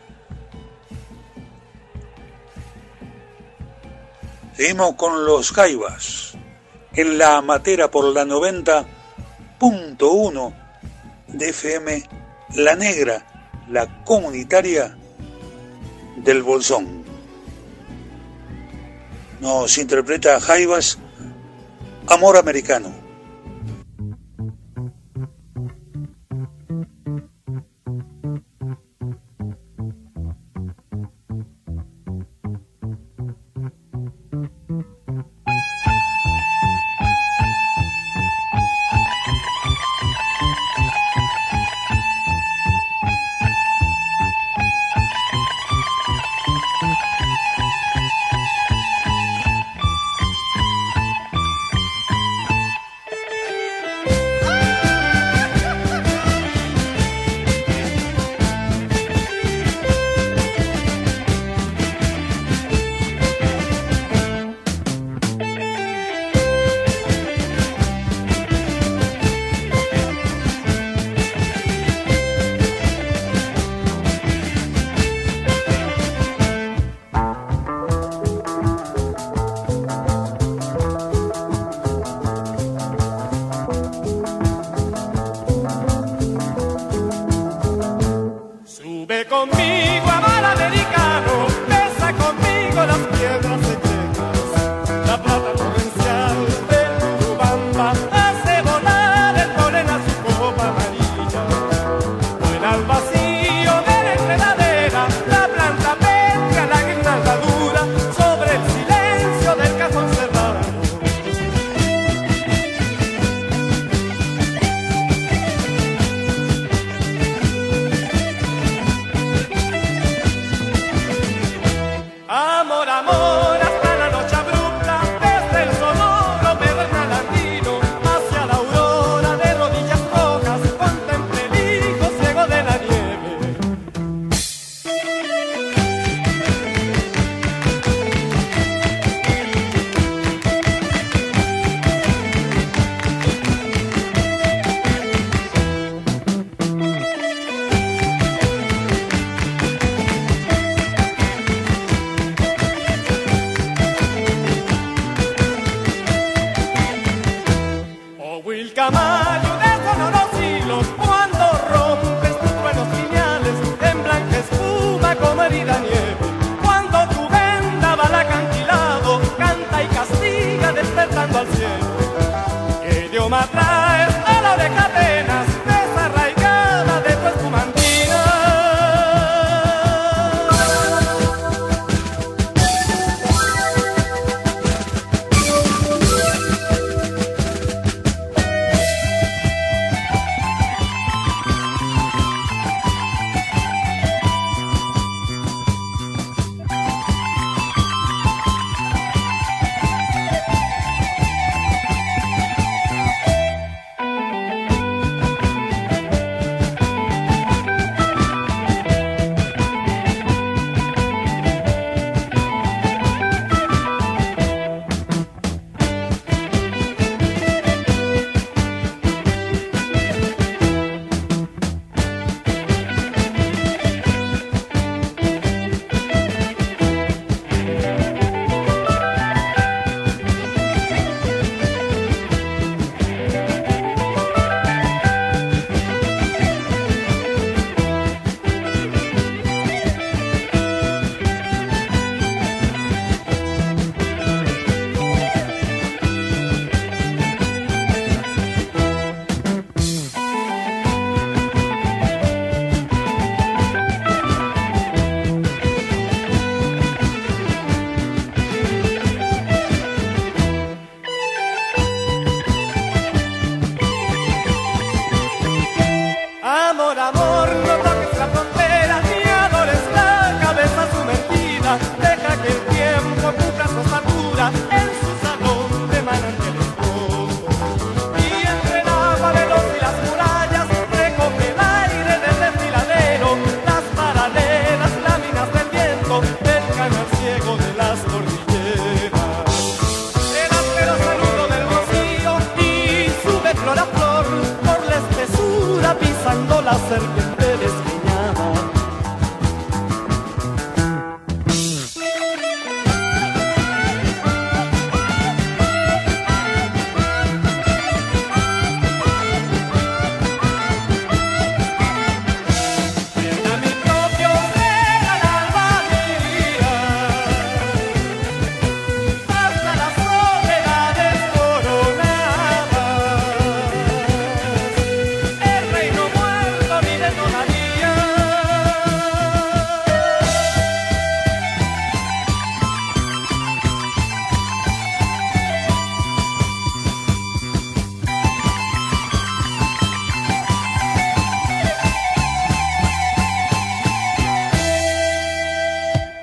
Seguimos con los Jaivas en La Matera por la noventa punto uno de F M La Negra, la comunitaria del Bolsón. Nos interpreta Jaivas, Amor Americano.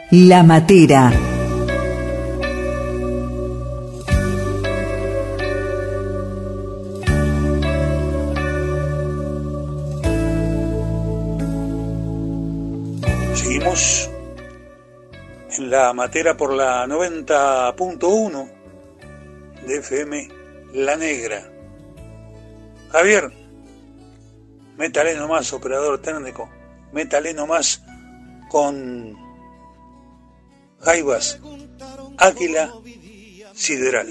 La Matera. Seguimos en La Matera por la noventa punto uno de F M La Negra. Javier, métale nomás, operador técnico, métale nomás con Jaivas, Águila Sideral.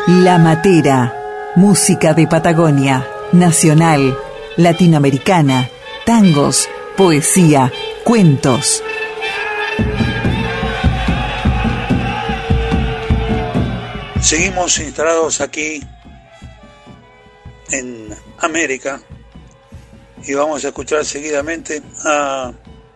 La Matera, música de Patagonia, nacional, latinoamericana, tangos, poesía, cuentos. Seguimos instalados aquí en América y vamos a escuchar seguidamente a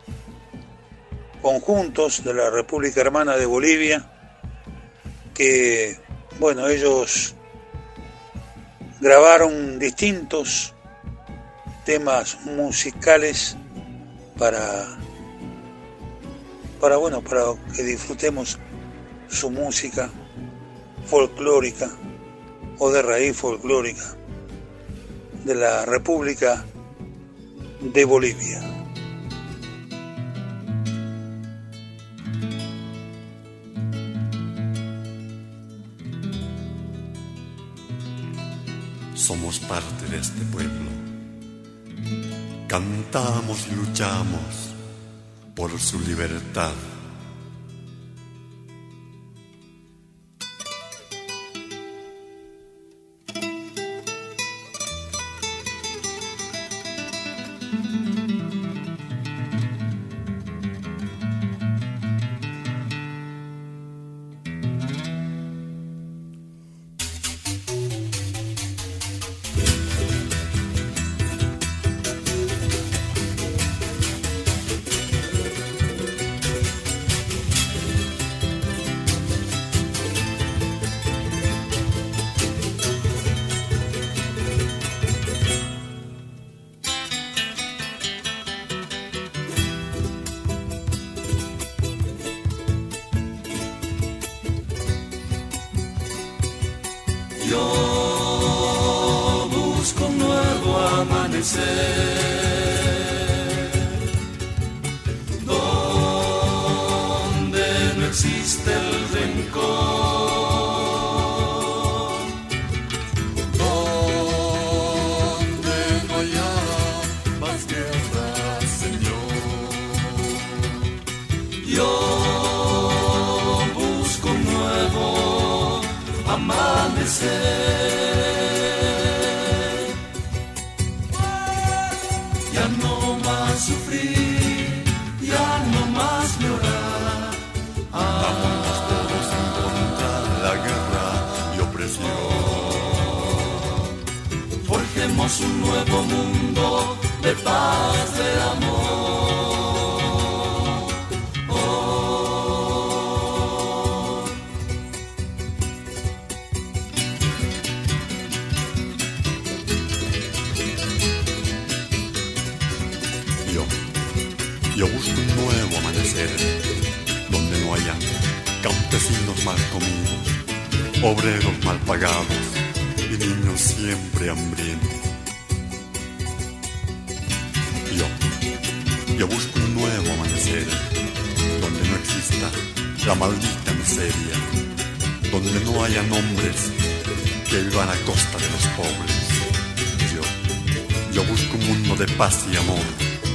conjuntos de la República Hermana de Bolivia que, bueno, ellos grabaron distintos temas musicales para, para, bueno, para que disfrutemos su música folclórica o de raíz folclórica de la República de Bolivia. Somos parte de este pueblo. Cantamos y luchamos por su libertad. Yo busco un nuevo amanecer, donde no existe el rencor, donde no haya más guerra, Señor. Yo busco un nuevo amanecer. Ya no más sufrir, ya no más llorar. Vámonos todos en contra de la guerra y opresión. Forjemos un nuevo mundo de paz, de amor. Yo busco un nuevo amanecer, donde no haya campesinos mal comidos, obreros mal pagados y niños siempre hambrientos. Yo, yo busco un nuevo amanecer, donde no exista la maldita miseria, donde no haya hombres que vivan a costa de los pobres. Yo, yo busco un mundo de paz y amor.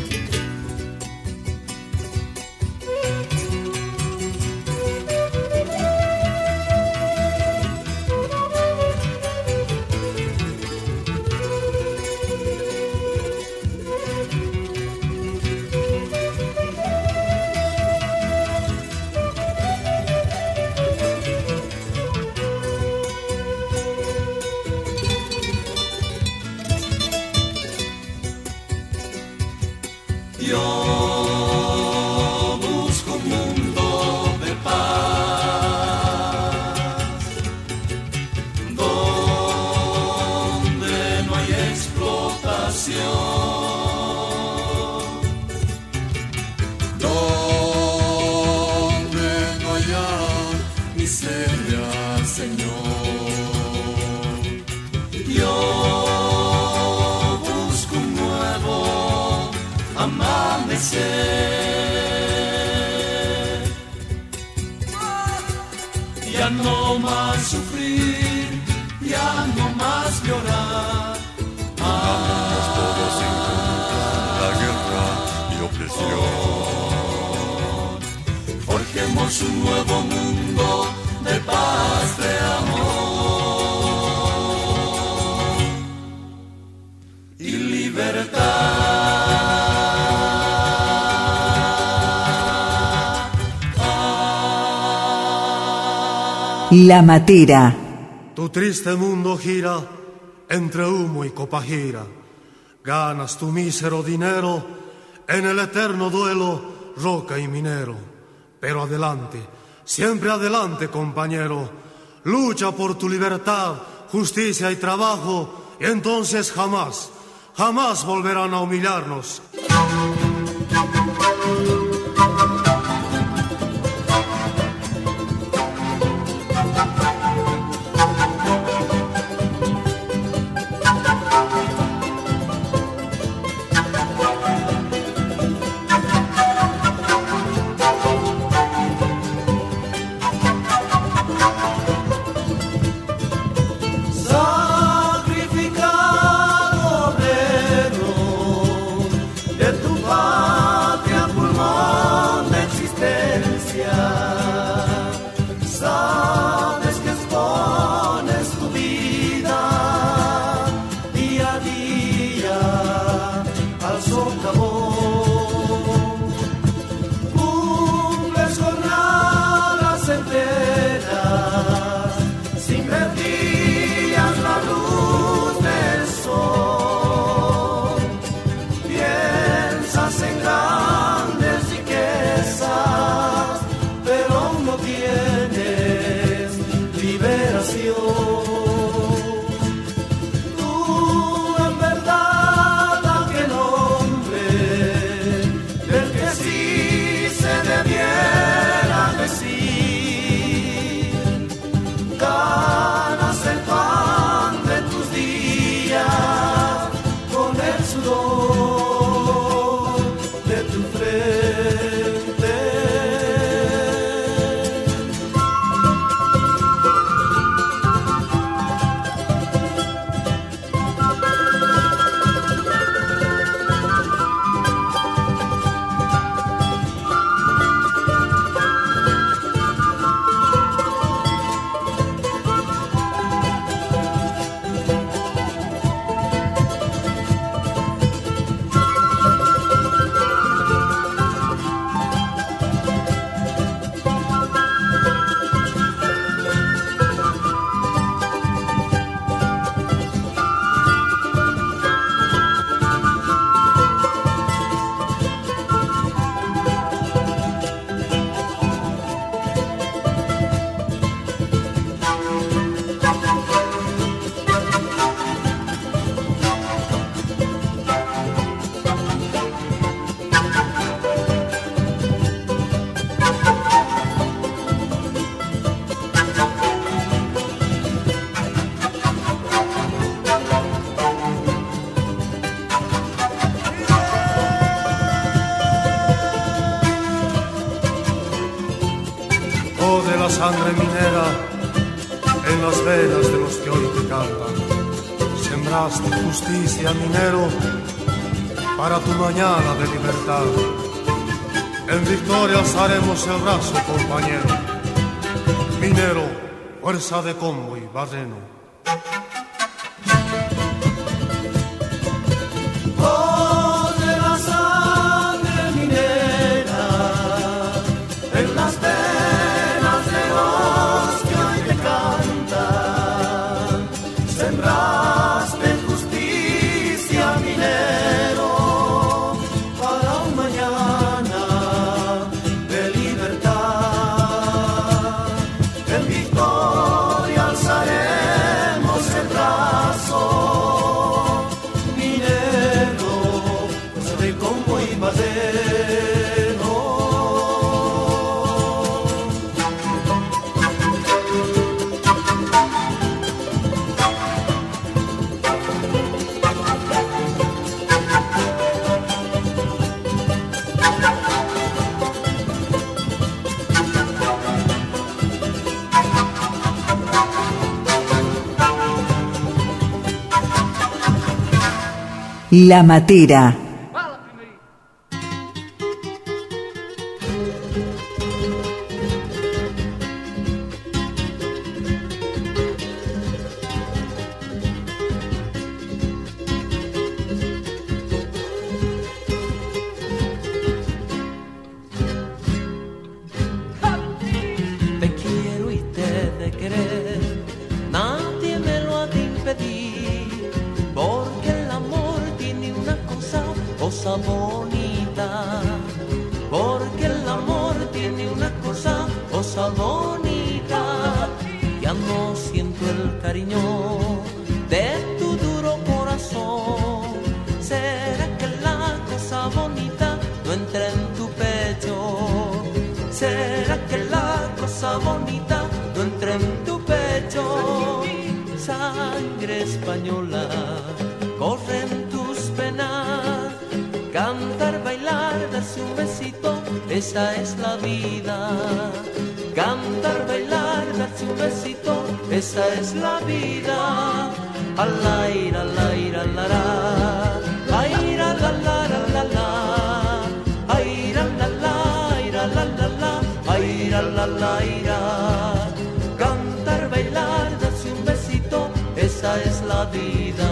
Ya no más sufrir, ya no más llorar. Vámonos todos en contra de la guerra y opresión. Forjemos un nuevo mundo de paz, de amor. La Matera. Tu triste mundo gira entre humo y copa gira. Ganas tu mísero dinero en el eterno duelo, roca y minero. Pero adelante, siempre adelante, compañero. Lucha por tu libertad, justicia y trabajo, y entonces jamás, jamás volverán a humillarnos. Sangre minera en las venas de los que hoy te cantan. Sembraste justicia, minero, para tu mañana de libertad. En victoria alzaremos el brazo, compañero. Minero, fuerza de combo y barreno. La Matera. pecho. ¿Será que la cosa bonita no entra en tu pecho? Sangre española corre en tus penas. Cantar, bailar, darse un besito, esa es la vida. Cantar, bailar, darse un besito, esa es la vida. Al aire, al aire, al la, aire, la la la la la, aire, la la, aire, la la la, aire, la la, aire. Cantar, bailar, darse un besito, esa es la vida.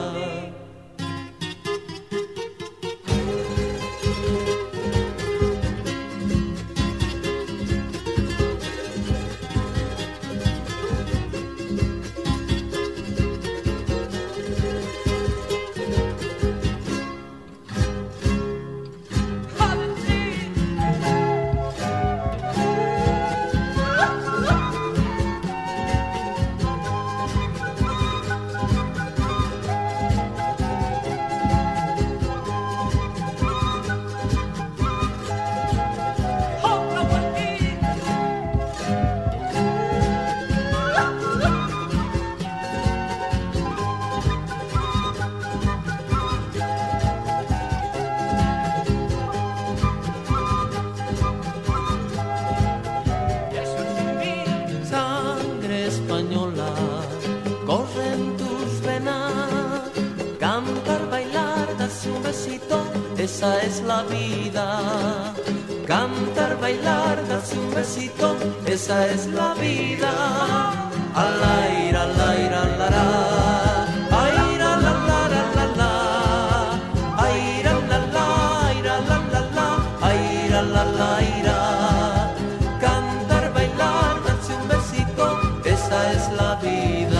Esa es la vida. Cantar, bailar, darse un besito, esa es la vida. Al aire, al aire, al la la, aire, la la la la, aire, la la, aire, la la la, aire, la la, aire. Cantar, bailar, darse un besito, esa es la vida.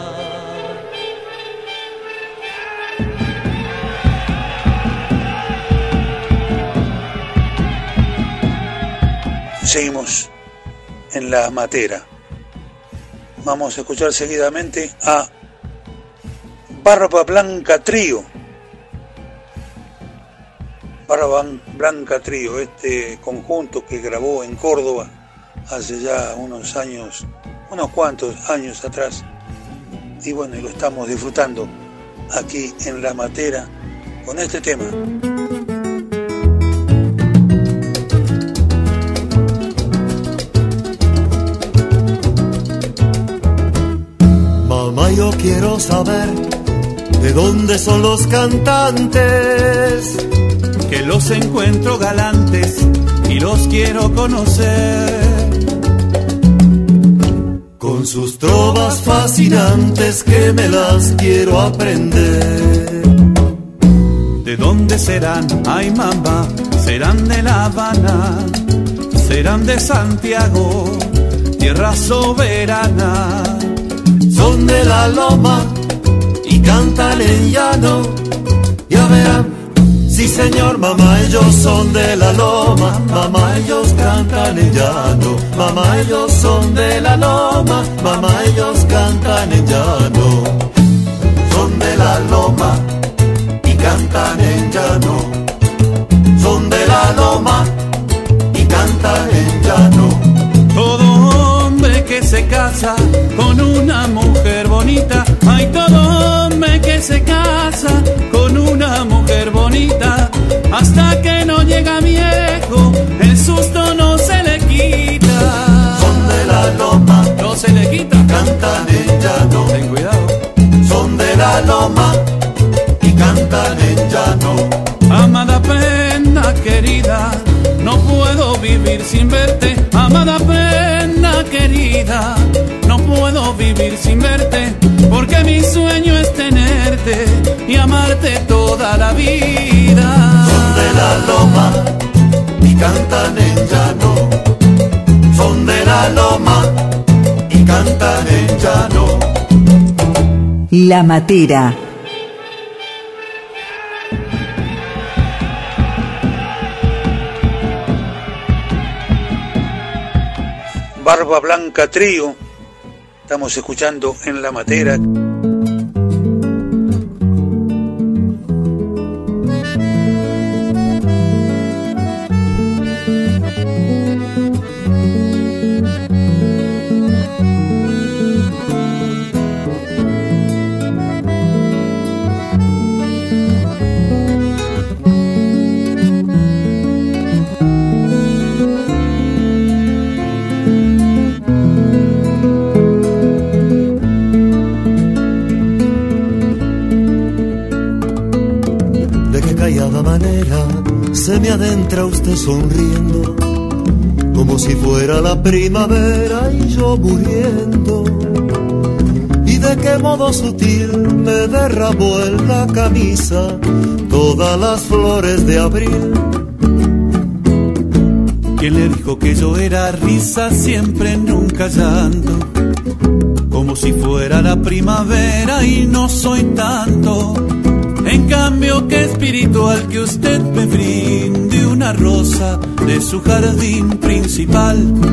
Seguimos en la matera. Vamos a escuchar seguidamente a Barba Blanca Trío. Barba Blanca Trío, este conjunto que grabó en Córdoba hace ya unos años, unos cuantos años atrás. Y bueno, lo estamos disfrutando aquí en la matera con este tema. Mamá, yo quiero saber de dónde son los cantantes, que los encuentro galantes y los quiero conocer. Con sus trovas fascinantes que me las quiero aprender. ¿De dónde serán? Ay, mamá, serán de La Habana, serán de Santiago, tierra soberana. Son de la loma y cantan en llano. Ya verán, sí señor, mamá, ellos son de la loma. Mamá, ellos cantan en llano. Mamá, ellos son de la loma. Mamá, ellos cantan en llano. Son de la loma y cantan en llano. Son de la loma y cantan en llano. Todo hombre que se casa con una mujer bonita, hay todo hombre que se casa con una mujer bonita, hasta que no llega viejo, el susto no se le quita. Son de la loma, no se le quita, cantan en llano. Ten cuidado. Son de la loma y cantan en llano. Amada prenda querida, no puedo vivir sin verte. Amada prenda querida, no puedo vivir sin verte, porque mi sueño es tenerte y amarte toda la vida. Son de la loma y cantan en llano. Son de la loma y cantan en llano. La Matera. Barba Blanca Trío, estamos escuchando en La Matera. adentra usted sonriendo, como si fuera la primavera y yo muriendo. Y de qué modo sutil me derramó en la camisa todas las flores de abril. ¿Quién le dijo que yo era risa siempre, nunca llanto? Como si fuera la primavera y no soy tanto. En cambio, qué espiritual que usted me brinde una rosa de su jardín principal.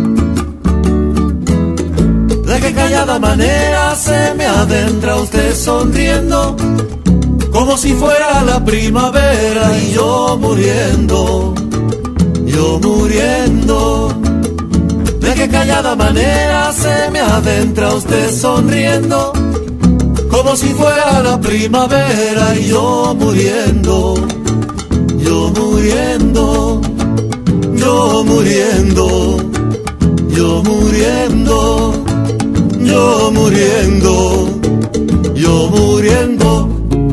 De qué callada manera se me adentra usted sonriendo, como si fuera la primavera y yo muriendo, yo muriendo. De qué callada manera se me adentra usted sonriendo, como si fuera la primavera y yo muriendo, yo muriendo, yo muriendo, yo muriendo, yo muriendo, yo muriendo.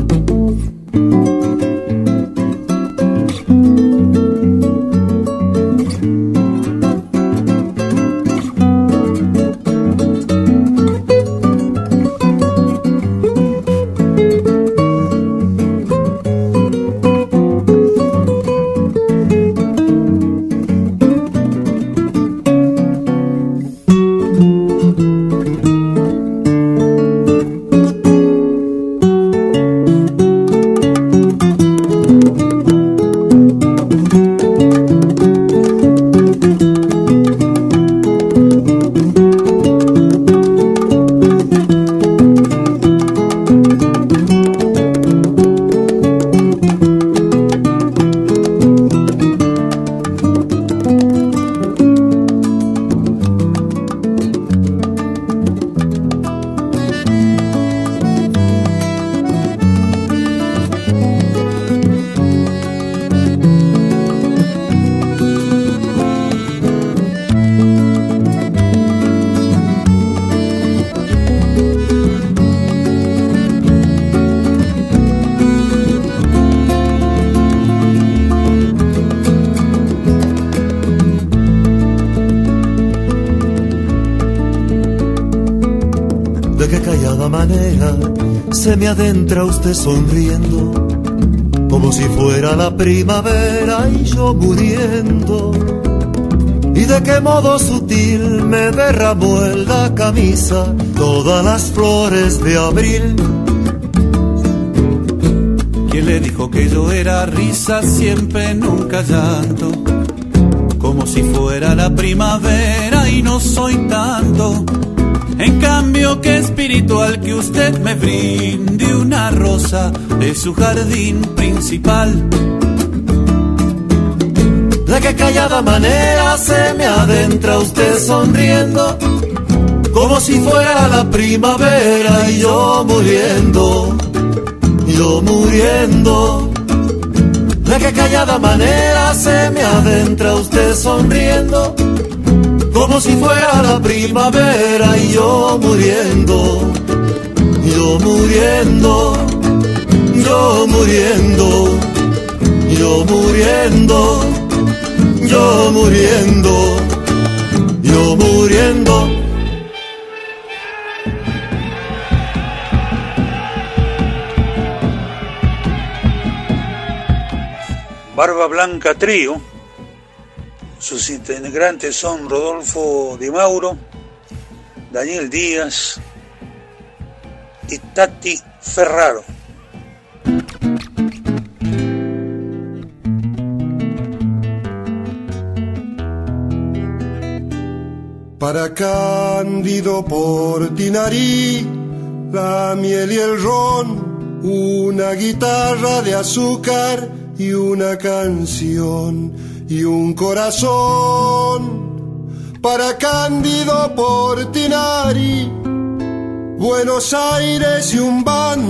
Se me adentra usted sonriendo, como si fuera la primavera y yo muriendo. Y de qué modo sutil me derramó en la camisa todas las flores de abril. ¿Quién le dijo que yo era risa siempre, nunca llanto? Como si fuera la primavera y no soy tanto. En cambio, qué espiritual que usted me brinde una rosa de su jardín principal. De qué callada manera se me adentra usted sonriendo, como si fuera la primavera y yo muriendo, yo muriendo. De qué callada manera se me adentra usted sonriendo, como si fuera la primavera y yo muriendo, yo muriendo, yo muriendo, yo muriendo, yo muriendo, yo muriendo. Barba Blanca Trío. Sus integrantes son Rodolfo Di Mauro, Daniel Díaz y Tati Ferraro. Para Cándido Portinari, la miel y el ron, una guitarra de azúcar y una canción y un corazón. Para Cándido Portinari, Buenos Aires y un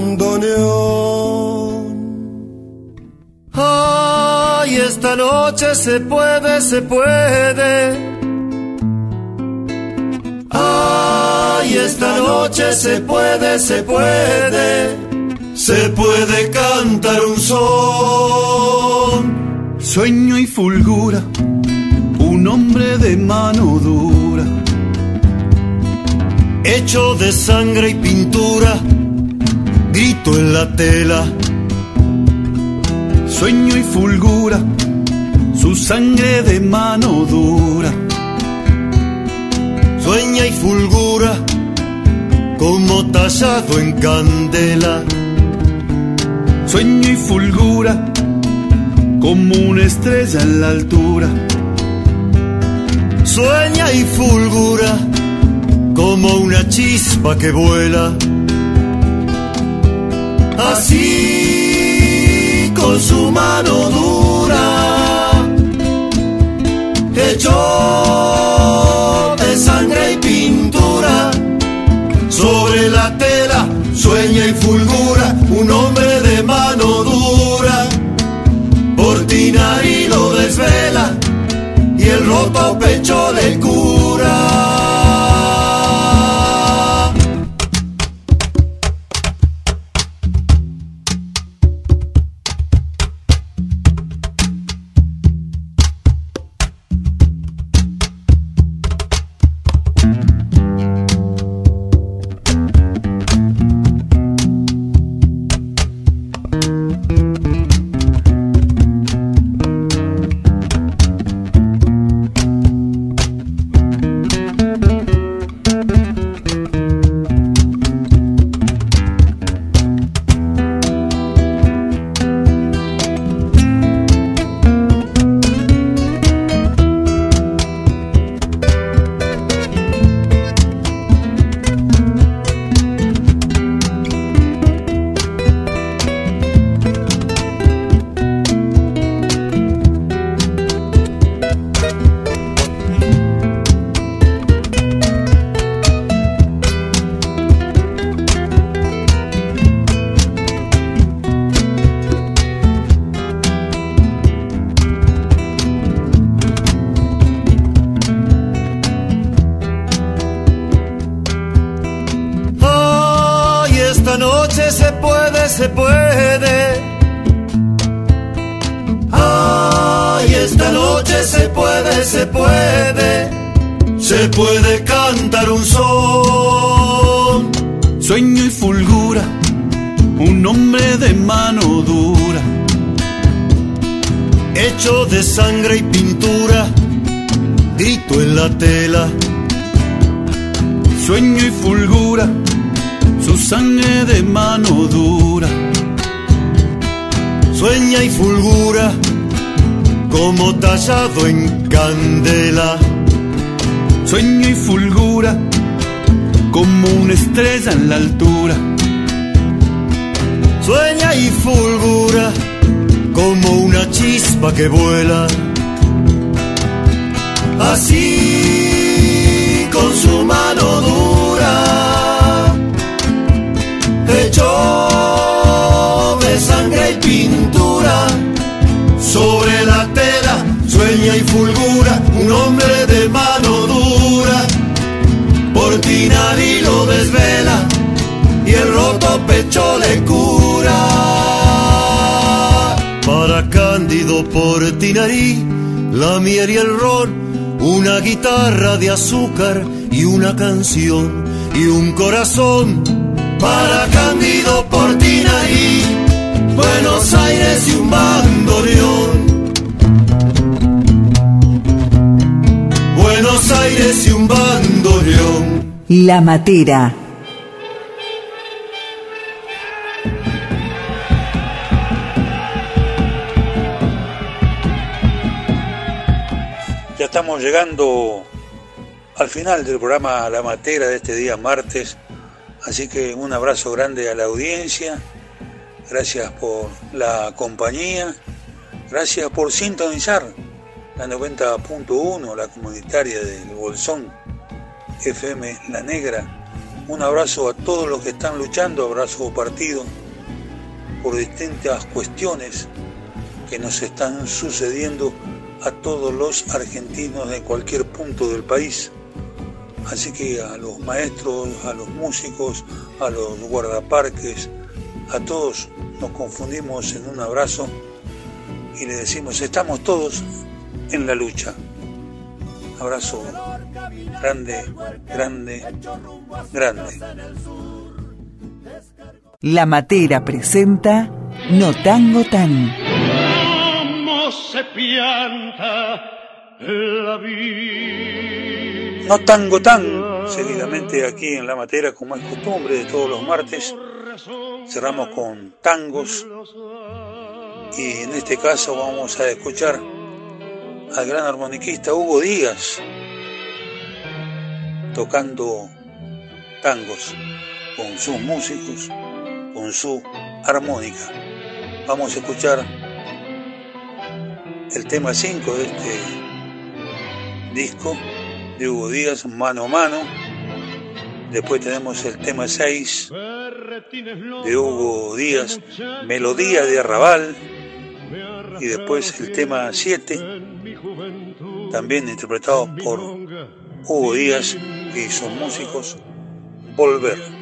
bandoneón. Ay, esta noche se puede, se puede. Ay, esta noche se puede, se puede. Se puede cantar un son. Sueño y fulgura un hombre de mano dura, hecho de sangre y pintura, grito en la tela. Sueño y fulgura su sangre de mano dura. Sueña y fulgura como tallado en candela. Sueño y fulgura como una estrella en la altura. Sueña y fulgura como una chispa que vuela. Así con su mano dura, hecho de sangre y pintura, sobre la tela sueña y fulgura un hombre de mano dura. Por Tinari lo desvela y el roto pecho le cura. Se puede, ay, esta noche se puede, se puede, se puede cantar un son. Sueño y fulgura un hombre de mano dura, hecho de sangre y pintura, grito en la tela. Sueño y fulgura su sangre de mano dura. Sueña y fulgura como tallado en candela. Sueño y fulgura como una estrella en la altura. Sueña y fulgura como una chispa que vuela. Así con su mano dura, hecho de sangre y pintura, sobre la tela sueña y fulgura un hombre de mano dura. Por Tinari lo desvela y el roto pecho le cura. Para Cándido por Tinari, la miel y el ron, una guitarra de azúcar y una canción y un corazón. Para Cándido por Tinari, Buenos Aires y un bandoneón. Buenos Aires y un bandoneón. La Matera. Ya estamos llegando al final del programa La Matera de este día martes. Así que un abrazo grande a la audiencia, gracias por la compañía, gracias por sintonizar la noventa punto uno, la comunitaria del Bolsón, F M La Negra. Un abrazo a todos los que están luchando, abrazo partido, por distintas cuestiones que nos están sucediendo a todos los argentinos de cualquier punto del país. Así que a los maestros, a los músicos, a los guardaparques, a todos nos confundimos en un abrazo y le decimos, estamos todos en la lucha. Abrazo grande, grande, grande. La Matera presenta No Tango Tan. ¿Cómo se pianta la vida? No Tango Tan, seguidamente aquí en La Matera, como es costumbre de todos los martes, cerramos con tangos y en este caso vamos a escuchar al gran armoniquista Hugo Díaz tocando tangos con sus músicos, con su armónica. Vamos a escuchar el tema cinco de este disco de Hugo Díaz, Mano a Mano. Después tenemos el tema seis de Hugo Díaz, Melodía de Arrabal. Y después el tema siete, también interpretado por Hugo Díaz y sus músicos, Volver.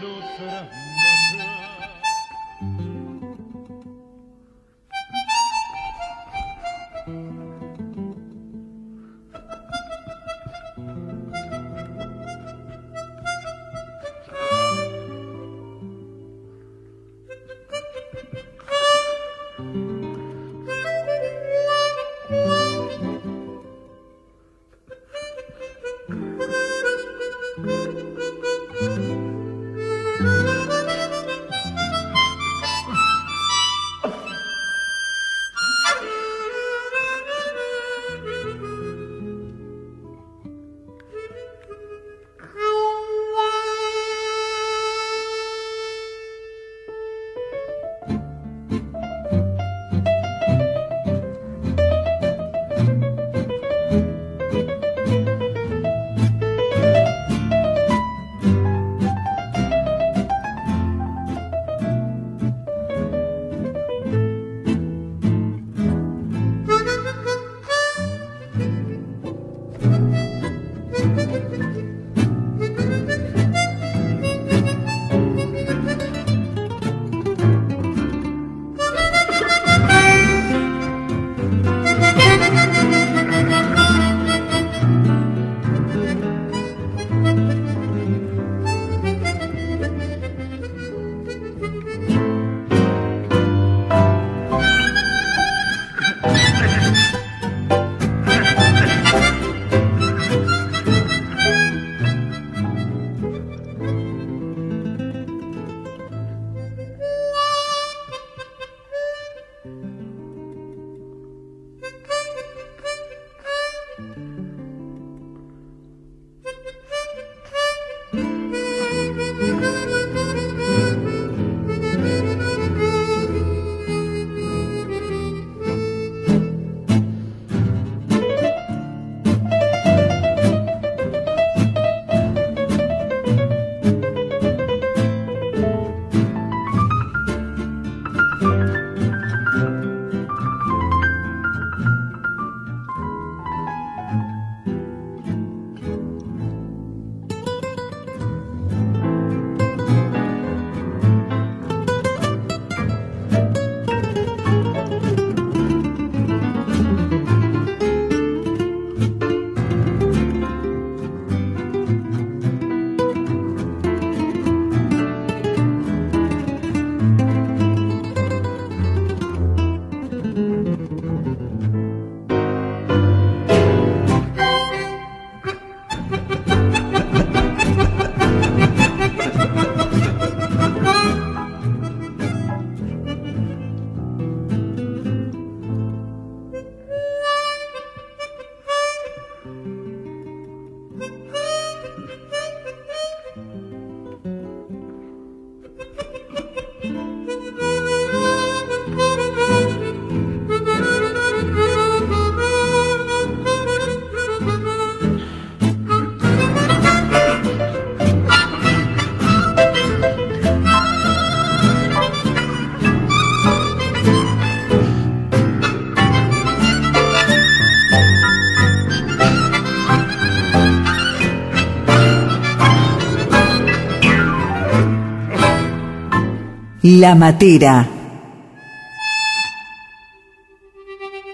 La Matera.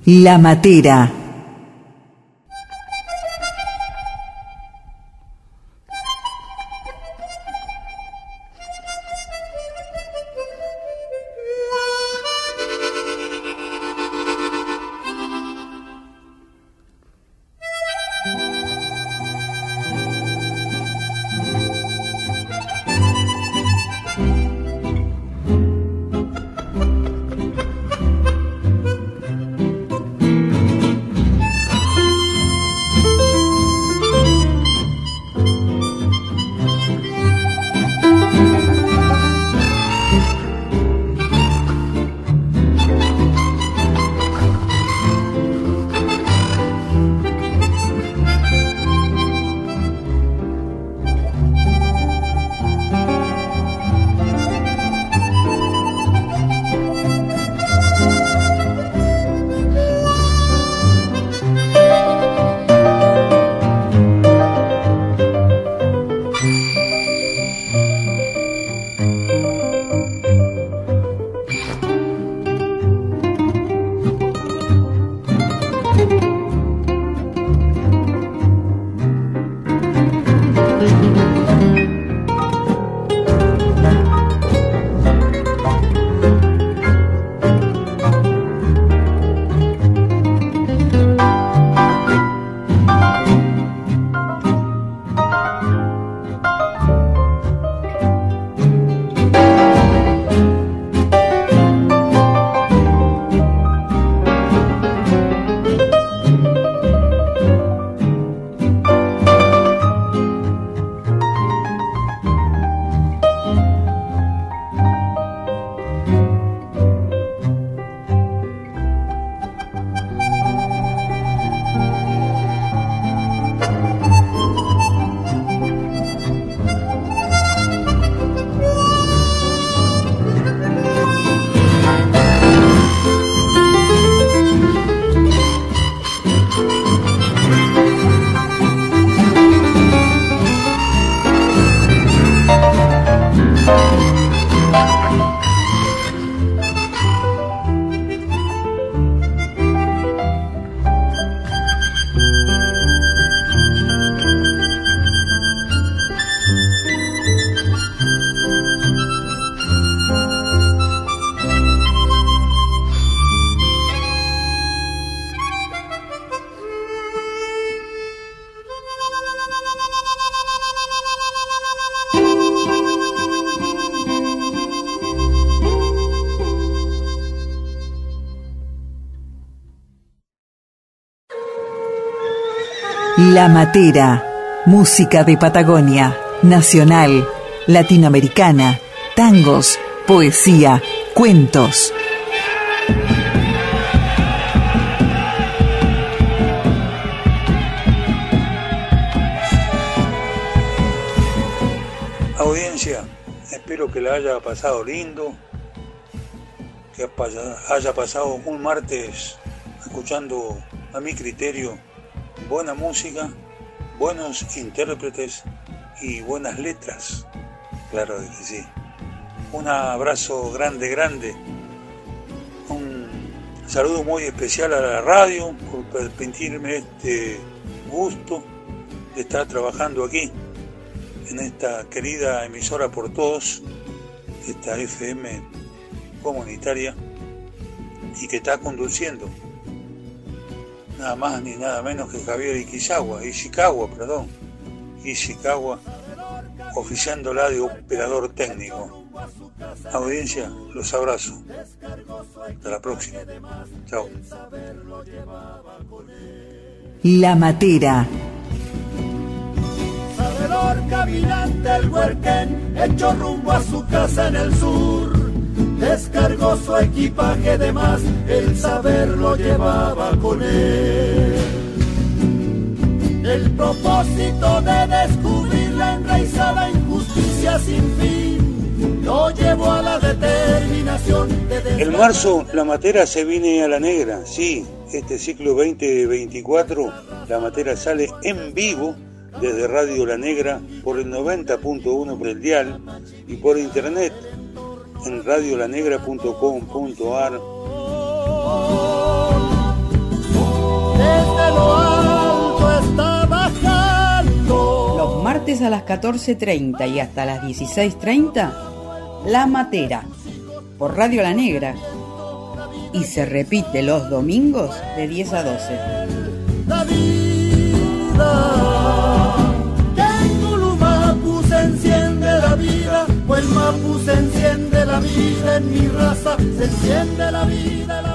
La Matera. La Matera, música de Patagonia, nacional, latinoamericana, tangos, poesía, cuentos. Audiencia, espero que la haya pasado lindo, que haya pasado un martes escuchando a mi criterio buena música, buenos intérpretes y buenas letras, claro que sí. Un abrazo grande, grande, un saludo muy especial a la radio por permitirme este gusto de estar trabajando aquí, en esta querida emisora por todos, esta F M comunitaria, y que está conduciendo nada más ni nada menos que Javier Ishikawa, Ishikawa, perdón, Ishikawa, oficiándola de operador técnico. Audiencia, los abrazo. Hasta la próxima. Chao. La Matera. Sabedor caminante el huerquén, hecho rumbo a su casa en el sur. Descargó su equipaje de más, el saber lo llevaba con él. El propósito de descubrir la enraizada injusticia sin fin lo llevó a la determinación de... En marzo La Matera se viene a la negra, sí, este ciclo veinte veinticuatro La Matera sale en vivo desde Radio La Negra por el noventa punto uno por el dial y por internet en radio la negra punto com punto a r. martes a las catorce treinta y hasta las dieciséis treinta, La Matera, por Radio La Negra. Y se repite los domingos de diez a doce. La vida, que en Ulumapu se enciende la vida, o el Mapu se enciende la vida, en mi raza se enciende la vida. La